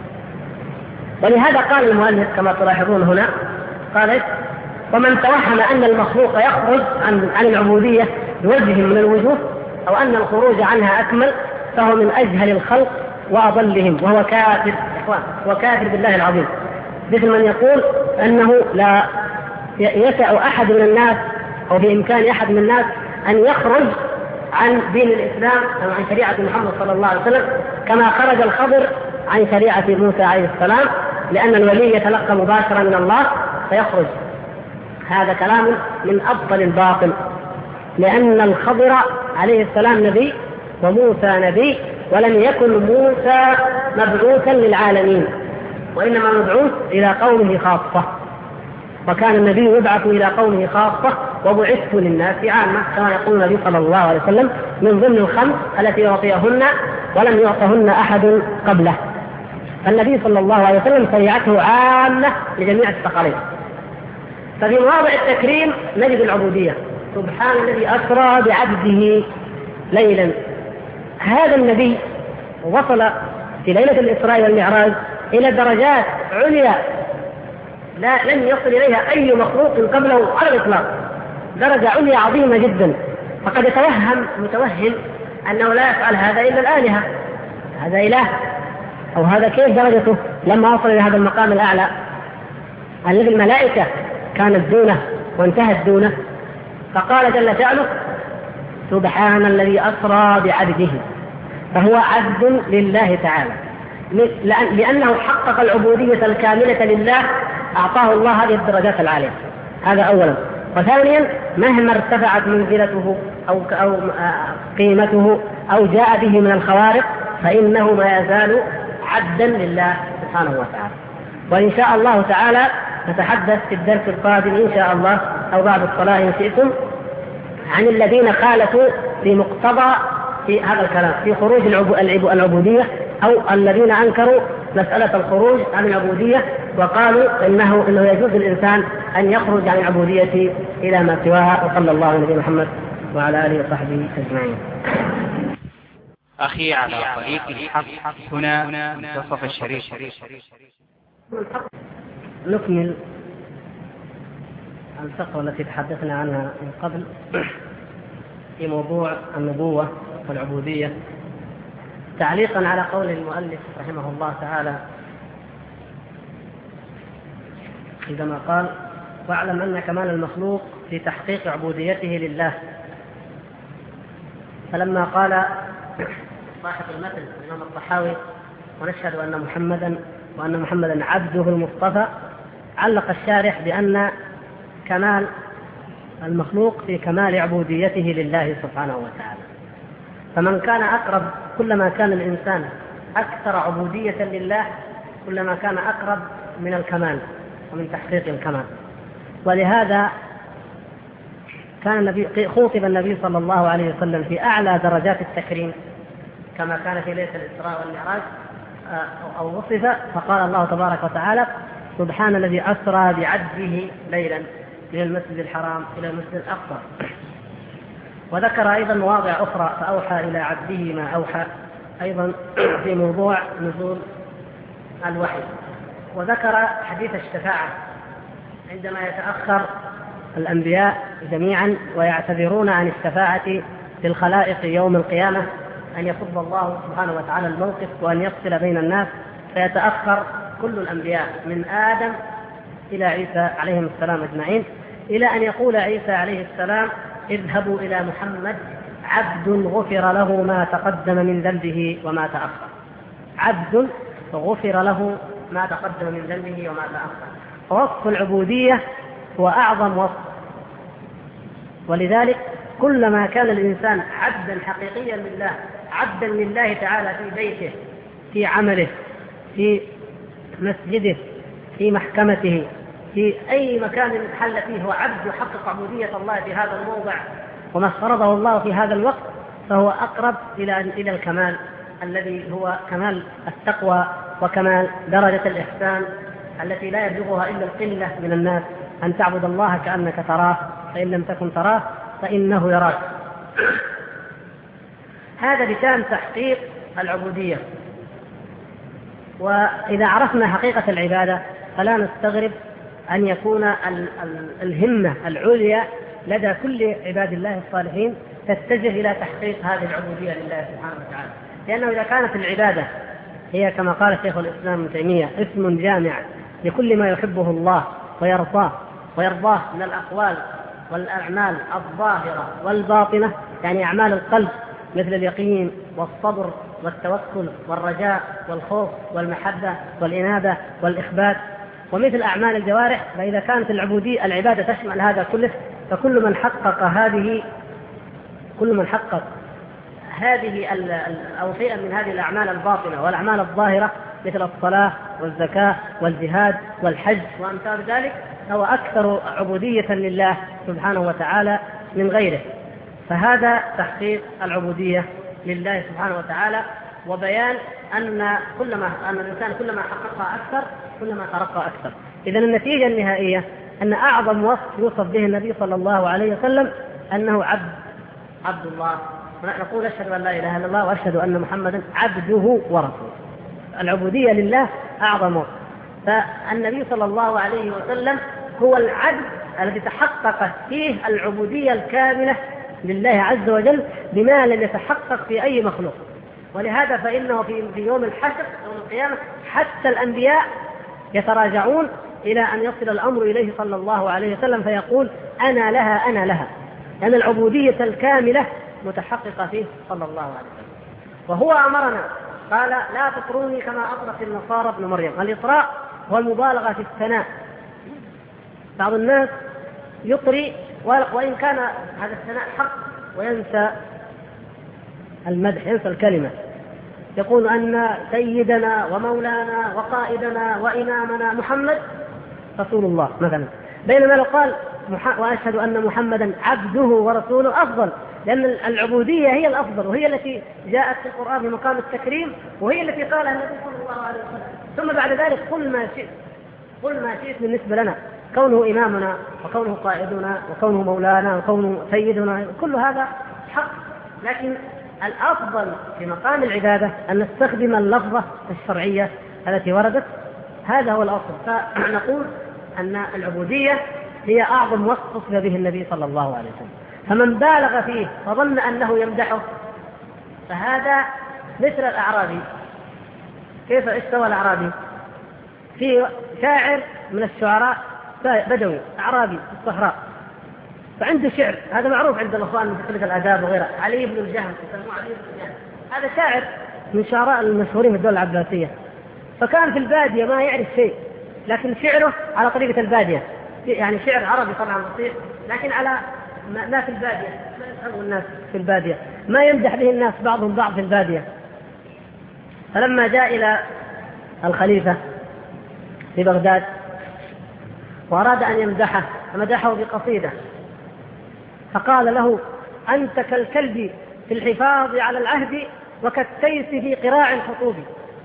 Speaker 1: ولهذا قال المؤلف كما تلاحظون هنا، قال: ومن توهم أن المخلوق يخرج عن العبودية بوجه من الوجوه، أو أن الخروج عنها أكمل، فهو من أجهل الخلق وأضلهم، وهو كافر. وكافر بالله العظيم، مثل من يقول أنه لا يسع أحد من الناس أو بإمكان أحد من الناس أن يخرج عن دين الإسلام أو عن شريعة محمد صلى الله عليه وسلم كما خرج الخضر عن شريعة موسى عليه السلام، لأن الولي يتلقى مباشرة من الله فيخرج. هذا كلام من أبطل الباطل، لأن الخضر عليه السلام نبي وموسى نبي، ولم يكن موسى مبعوثا للعالمين، وإنما مبعوث إلى قومه خاصة. وكان النبي يبعث إلى قومه خاصة، وبعثت للناس عامة، كما يقول النبي صلى الله عليه وسلم: من ضمن الخمس التي يعطيهن ولم يعطهن أحد قبله. فالنبي صلى الله عليه وسلم شريعته عامة لجميع الثقلين. ففي مواضع التكريم نجد العبودية. سبحان الذي أسرى بعبده ليلا. هذا النبي وصل في ليلة الإسراء والمعراج إلى درجات عليا لم يصل إليها أي مخلوق قبله على الإطلاق، درجة عليا عظيمة جدا. فقد يتوهم متوهم أنه لا يفعل هذا إلا الآلهة، هذا إله أو هذا كيف درجته لما وصل إلى هذا المقام الأعلى الذي الملائكة كانت دونه وانتهت دونه. فقال جل شأنه: سبحان الذي أسرى بعبده. فهو عبد لله تعالى، لأنه حقق العبودية الكاملة لله، أعطاه الله هذه الدرجات العالية. هذا أولا. وثانيا، مهما ارتفعت منزلته أو قيمته أو جاء به من الخوارق، فإنه ما يزال عبدا لله سبحانه وتعالى. وإن شاء الله تعالى نتحدث في الدرس القادم إن شاء الله أو بعد الصلاة إن شئتم عن الذين خالفوا في مقتضى في هذا الكلام في خروج العبودية، أو الذين أنكروا مسألة الخروج عن العبودية وقالوا إنه يجوز للإنسان أن يخرج عن العبودية إلى ما سواها. وصلى الله على نبينا محمد وعلى آله وصحبه أجمعين.
Speaker 3: أخي على طريق الحق هنا منتصف الشريف.
Speaker 1: نكمل الفقرة التي تحدثنا عنها من قبل في موضوع النبوة والعبودية، تعليقا على قول المؤلف رحمه الله تعالى عندما قال: واعلم أن كمال المخلوق في تحقيق عبوديته لله. فلما قال صاحب المثل الإمام الطحاوي: ونشهد وأن محمدا عبده المصطفى، علق الشارح بأن كمال المخلوق في كمال عبوديته لله سبحانه وتعالى. فمن كان أقرب، كلما كان الإنسان أكثر عبودية لله كلما كان أقرب من الكمال. ومن تحقيق الكمال. ولهذا خوطب النبي صلى الله عليه وسلم في أعلى درجات التكريم كما كان في ليلة الإسراء والمعراج أو وصف، فقال الله تبارك وتعالى: سبحان الذي أسرى بعبده ليلا من المسجد الحرام إلى المسجد الأقصى. وذكر أيضا مواضع أخرى: فأوحى إلى عبده ما أوحى، أيضا في موضوع نزول الوحي. وذكر حديث الشفاعة عندما يتأخر الأنبياء جميعا ويعتذرون عن الشفاعة للخلائق يوم القيامة، أن يفض الله سبحانه وتعالى الموقف وأن يفصل بين الناس، فيتأخر كل الأنبياء من آدم إلى عيسى عليهم السلام أجمعين، إلى أن يقول عيسى عليه السلام: اذهبوا إلى محمد عبد غفر له ما تقدم من ذنبه وما تأخر. عبد غفر له ما تقدم من ذنبه وما تأخر. ووصف العبودية هو أعظم وصف، ولذلك كلما كان الإنسان عبدا حقيقيا لله، عبدا لله تعالى في بيته، في عمله، في مسجده، في محكمته، في أي مكان حل فيه هو عبد يحقق عبودية الله في هذا الموضع وما افترضه الله في هذا الوقت، فهو أقرب إلى الكمال الذي هو كمال التقوى وكمال درجة الإحسان التي لا يبلغها إلا القلة من الناس، أن تعبد الله كأنك تراه فإن لم تكن تراه فإنه يراك. هذا بشأن تحقيق العبودية. وإذا عرفنا حقيقة العبادة فلا نستغرب أن يكون الهمة العليا لدى كل عباد الله الصالحين تتجه إلى تحقيق هذه العبودية لله سبحانه وتعالى، لأنه إذا كانت العبادة هي كما قال شيخ الإسلام ابن تيمية اسم جامع لكل ما يحبه الله ويرضاه من الأقوال والأعمال الظاهرة والباطنة، يعني أعمال القلب مثل اليقين والصبر والتوكل والرجاء والخوف والمحبة والإنابة والإخبات، ومثل أعمال الجوارح، فإذا كانت العبادة تشمل هذا كله، فكل من حقق هذه أو شيئا من هذه الأعمال الباطنة والأعمال الظاهرة مثل الصلاة والزكاة والجهاد والحج وأمثال ذلك، هو أكثر عبودية لله سبحانه وتعالى من غيره. فهذا تحقيق العبودية لله سبحانه وتعالى، وبيان أن الإنسان كلما حققها أكثر كلما ترقى أكثر. إذن النتيجة النهائية أن أعظم وصف يوصف به النبي صلى الله عليه وسلم أنه عبد الله. نقول أشهد أن لا إله إلا الله وأشهد أن محمدا عبده ورسوله. العبودية لله أعظم وصف. فالنبي صلى الله عليه وسلم هو العبد الذي تحقق فيه العبودية الكاملة لله عز وجل بما لم يتحقق في أي مخلوق. ولهذا فإنه في يوم الحشر يوم القيامة حتى الأنبياء يتراجعون إلى أن يصل الأمر إليه صلى الله عليه وسلم فيقول أنا لها، لأن العبودية الكاملة متحققة فيه صلى الله عليه وسلم. وهو أمرنا قال لا تطروني كما أطرت النصارى ابن مريم. الإطراء هو المبالغة في الثناء. بعض الناس يطري وإن كان هذا الثناء حق وينسى المدح، ينسى الكلمة، يقول أن سيدنا ومولانا وقائدنا وإمامنا محمد رسول الله مثلا، بينما لو قال وأشهد أن محمدا عبده ورسوله أفضل، لأن العبودية هي الأفضل وهي التي جاءت في القرآن بمقام التكريم وهي التي قالها النبي صلى الله عليه وسلم. ثم بعد ذلك قل ما شئت بالنسبة لنا، كونه إمامنا وكونه قائدنا وكونه مولانا وكونه سيدنا، كل هذا حق، لكن الأفضل في مقام العبادة أن نستخدم اللفظة الشرعية التي وردت. هذا هو الأصل. فنقول أن العبودية هي أعظم وصف وصف به النبي صلى الله عليه وسلم. فمن بالغ فيه فظن أنه يمدحه فهذا مثل الأعرابي. كيف استوى الأعرابي؟ في شاعر من الشعراء بدوي أعرابي في الصحراء، فعنده شعر، هذا معروف عند الأخوان من تقليد الآداب وغيره، علي بن الجهم، يسموه علي بن الجهم، هذا شاعر من الشعراء المشهورين في الدولة العباسية. فكان في البادية ما يعرف شيء، لكن شعره على طريقة البادية، يعني شعر عربي طبعا بسيط، لكن على ما في البادية، ما يفهمه الناس في البادية، ما يمدح به الناس بعضهم بعض في البادية. فلما جاء إلى الخليفة في بغداد وأراد أن يمدحه فمدحه بقصيدة، فقال له: أنت كالكلب في الحفاظ على العهد وكالتيس في قراع الخطوب.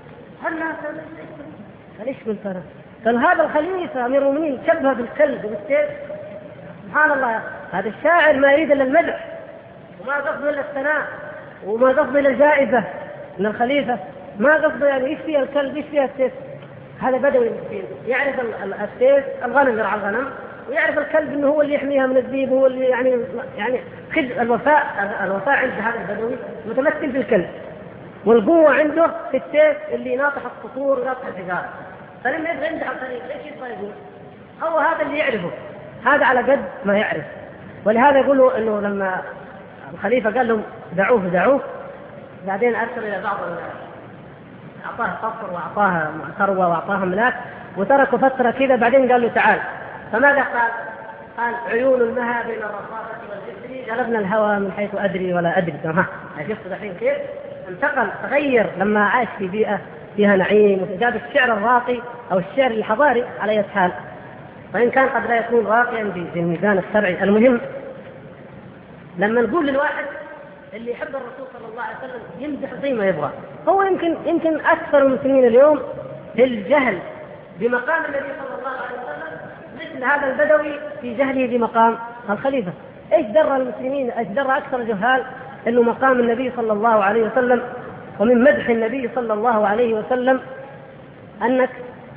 Speaker 1: ليش قلت أنا؟ قال: هذا الخليفة أمير المؤمنين شبه بالكلب بالسيف. سبحان الله، هذا الشاعر ما يريد إلا المدح وما قصده إلا الثناء وما قصده إلا الجائزة من الخليفة، ما قصده يعني إيش فيها الكلب إيش فيها السيف. هذا بدوي مسكين يعرف السيف الغنم يرعى الغنم، ويعرف الكلب إنه هو اللي يحميها من الذئب، هو اللي يعني الوفاء عند هذا البدوي متمثل في الكلب، والقوة عنده في السيف اللي ناطح الصخور وناطح الحجارة. فلما يبغى يمدح الخليفة ليش يبغى يقول؟ هو هذا اللي يعرفه، هذا على قد ما يعرف. ولهذا يقولوا إنه لما الخليفة قال لهم دعوه، بعدين أرسل إلى بعض أعطاه قصر وأعطاه ثروة وأعطاه أملاك، وتركوا فترة كذا، بعدين قال له تعال. فماذا قال عيون المها بين الرصافة والجسر جلبنا الهوى من حيث أدري ولا أدري. شفت الحين كيف انتقل تغير لما عاش في بيئة فيها نعيم، وجاب الشعر الراقي أو الشعر الحضاري على أي حال، وإن كان قد لا يكون راقيا في الميزان الشرعي. المهم لما نقول للواحد اللي يحب الرسول صلى الله عليه وسلم يمدح زي ما يبغى، هو يمكن أكثر المسلمين اليوم في الجهل بمقام النبي صلى الله عليه وسلم مثل هذا البدوي في جهله بمقام الخليفة. إيش درى المسلمين، إيش درى أكثر الجهال إنه مقام النبي صلى الله عليه وسلم ومن مدح النبي صلى الله عليه وسلم أنك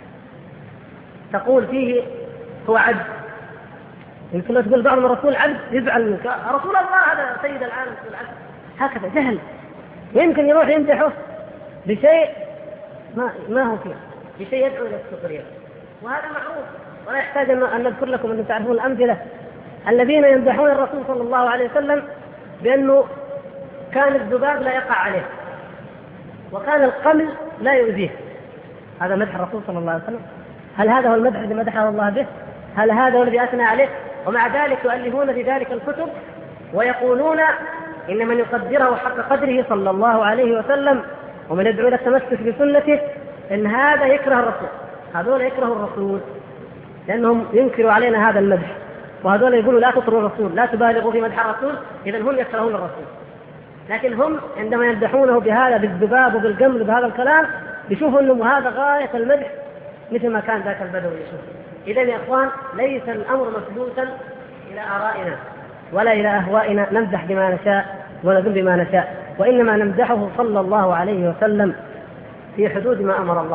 Speaker 1: تقول فيه هو عبد. يمكن تقول بعض الرسول عبد يزعل منك، رسول الله هذا سيد العالم العبد، هكذا جهل. يمكن يروح يمدحه بشيء ما هو فيه، بشيء يدعو إلى السخرية، وهذا معروف ولا يحتاج أن نذكر لكم أن تعرفون الأمثلة الذين يمدحون الرسول صلى الله عليه وسلم بأنه كان الذباب لا يقع عليه وكان القمل لا يؤذيه. هذا مدح الرسول صلى الله عليه وسلم؟ هل هذا هو المدح الذي مدحه الله به؟ هل هذا هو الذي أثنى عليه؟ ومع ذلك يؤلفون في ذلك الكتب ويقولون إن من يقدره حق قدره صلى الله عليه وسلم ومن يدعو إلى التمسك بسنته إن هذا يكره الرسول. هذول يكرهوا الرسول لأنهم ينكروا علينا هذا المدح، وهذول يقولوا لا تطروا الرسول، لا تبالغوا في مدح الرسول، إذن هم يكرهون الرسول. لكن هم عندما يمدحونه بهذا بالذباب وبالجمل بهذا الكلام يشوفوا أنه هذا غاية المدح مثل ما كان ذاك البدوي يشوف. إذن يا إخوان ليس الأمر مسلوسا إلى آرائنا ولا إلى أهوائنا نمدح بما نشاء ونذم بما نشاء، وإنما نمدحه صلى الله عليه وسلم في حدود ما أمر الله،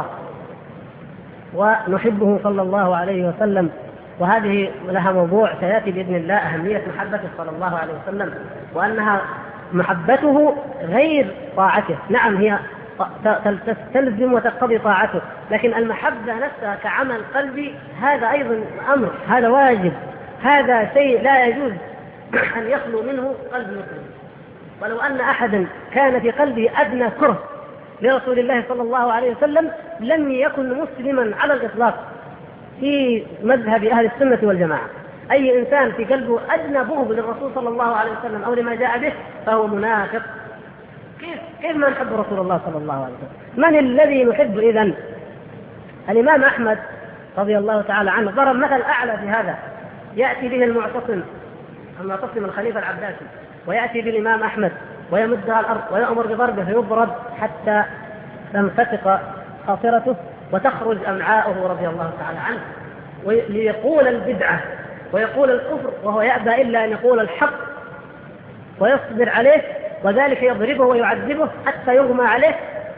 Speaker 1: ونحبه صلى الله عليه وسلم. وهذه لها موضوع سيأتي بإذن الله، أهمية محبته صلى الله عليه وسلم، وأنها محبته غير طاعته. نعم هي تستلزم وتقتضي طاعته، لكن المحبة نفسها كعمل قلبي هذا أيضا أمر، هذا واجب، هذا شيء لا يجوز أن يخلو منه قلب مسلم. ولو أن أحدا كان في قلبه أدنى كره لرسول الله صلى الله عليه وسلم لم يكن مسلما على الإطلاق في مذهب أهل السنة والجماعة. أي إنسان في قلبه أدنى بغض للرسول صلى الله عليه وسلم أو لما جاء به فهو منافق. كيف ما نحب رسول الله صلى الله عليه وسلم؟ من الذي نحب إذن؟ الإمام أحمد رضي الله تعالى عنه ضرب مثل أعلى في هذا، يأتي به المعتصم الخليفة العباسي، ويأتي بالإمام أحمد ويمدها الأرض ويأمر بضربه فيضرب حتى تنفتق خاصرته وتخرج أمعاؤه رضي الله تعالى عنه، ليقول البدعة ويقول الكفر وهو يأبى إلا أن يقول الحق ويصبر عليه، وذلك يضربه ويعذبه حتى يغمى عليه.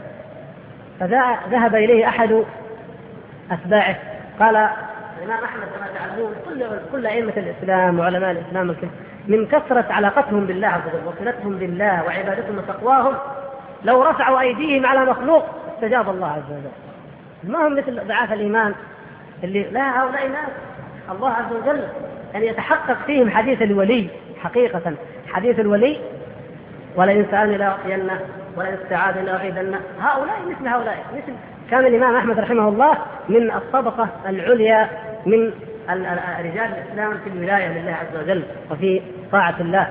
Speaker 1: فذهب إليه أحد أتباعه قال الإمام أحمد كما تعلمون كل أئمة الإسلام وعلماء الإسلام من كثرة علاقتهم بالله عز وجل وصلتهم بالله وعبادتهم وتقواهم لو رفعوا أيديهم على مخلوق استجاب الله عز وجل. ما هم مثل ضعاف الإيمان اللي لا، هؤلاء ناس الله عز وجل أن يتحقق فيهم حديث الولي، حقيقة حديث الولي ولئن سألني لأعطينه ولئن استعاذني لأعيذنه. هؤلاء مثل هؤلاء، مثل كان الإمام أحمد رحمه الله من الطبقة العليا من رجال الإسلام في الولاية لله عز وجل وفي طاعة الله،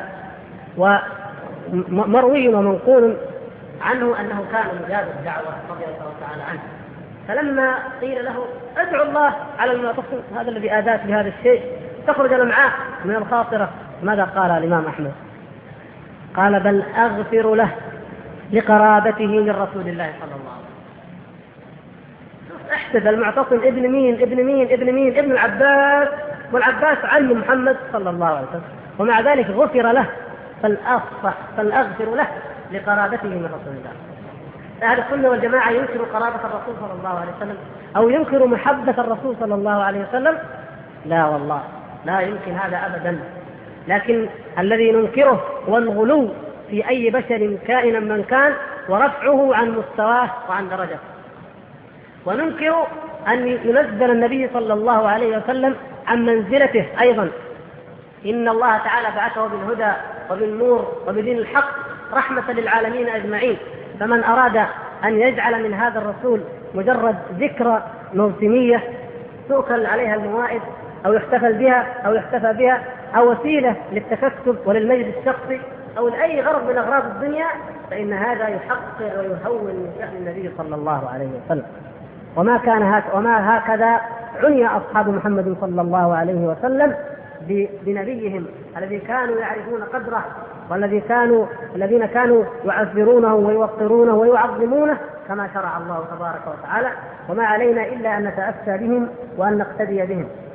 Speaker 1: ومروي ومنقول عنه أنه كان مجاب الدعوة رضي الله تعالى عنه. فلما قيل له ادعو الله على المعتصم هذا الذي آذاك بهذا الشيء تخرج الأمعاء من الخاطرة، ماذا قال الإمام أحمد؟ قال بل أغفر له لقرابته من رسول الله صلى الله عليه وسلم. احسب المعتصم ابن مين ابن مين ابن مين؟ ابن العباس، والعباس عم محمد صلى الله عليه وسلم، ومع ذلك غفر له. فالأغفر له لقرابته من رسول الله. أهل السنة والجماعة ينكر قرابة الرسول صلى الله عليه وسلم أو ينكر محبة الرسول صلى الله عليه وسلم؟ لا والله، لا يمكن هذا أبدا. لكن الذي ننكره هو الغلو في أي بشر كائنا من كان ورفعه عن مستواه وعن درجته. وننكر أن ينزل النبي صلى الله عليه وسلم عن منزلته أيضا. إن الله تعالى بعثه بالهدى وبالنور وبدين الحق رحمة للعالمين أجمعين، فمن أراد أن يجعل من هذا الرسول مجرد ذكرى موسمية تؤكل عليها الموائد أو يحتفل بها أو يحتفى بها أو وسيلة للتكسب وللمجد الشخصي أو لأي غرض من أغراض الدنيا، فإن هذا يحقر ويهون من شأن النبي صلى الله عليه وسلم. وما هكذا عني أصحاب محمد صلى الله عليه وسلم بنبيهم الذي كانوا يعرفون قدره، والذين كانوا يعذرونه ويوقرونه ويعظمونه كما شرع الله تبارك وتعالى. وما علينا إلا أن نتأسى بهم وأن نقتدي بهم.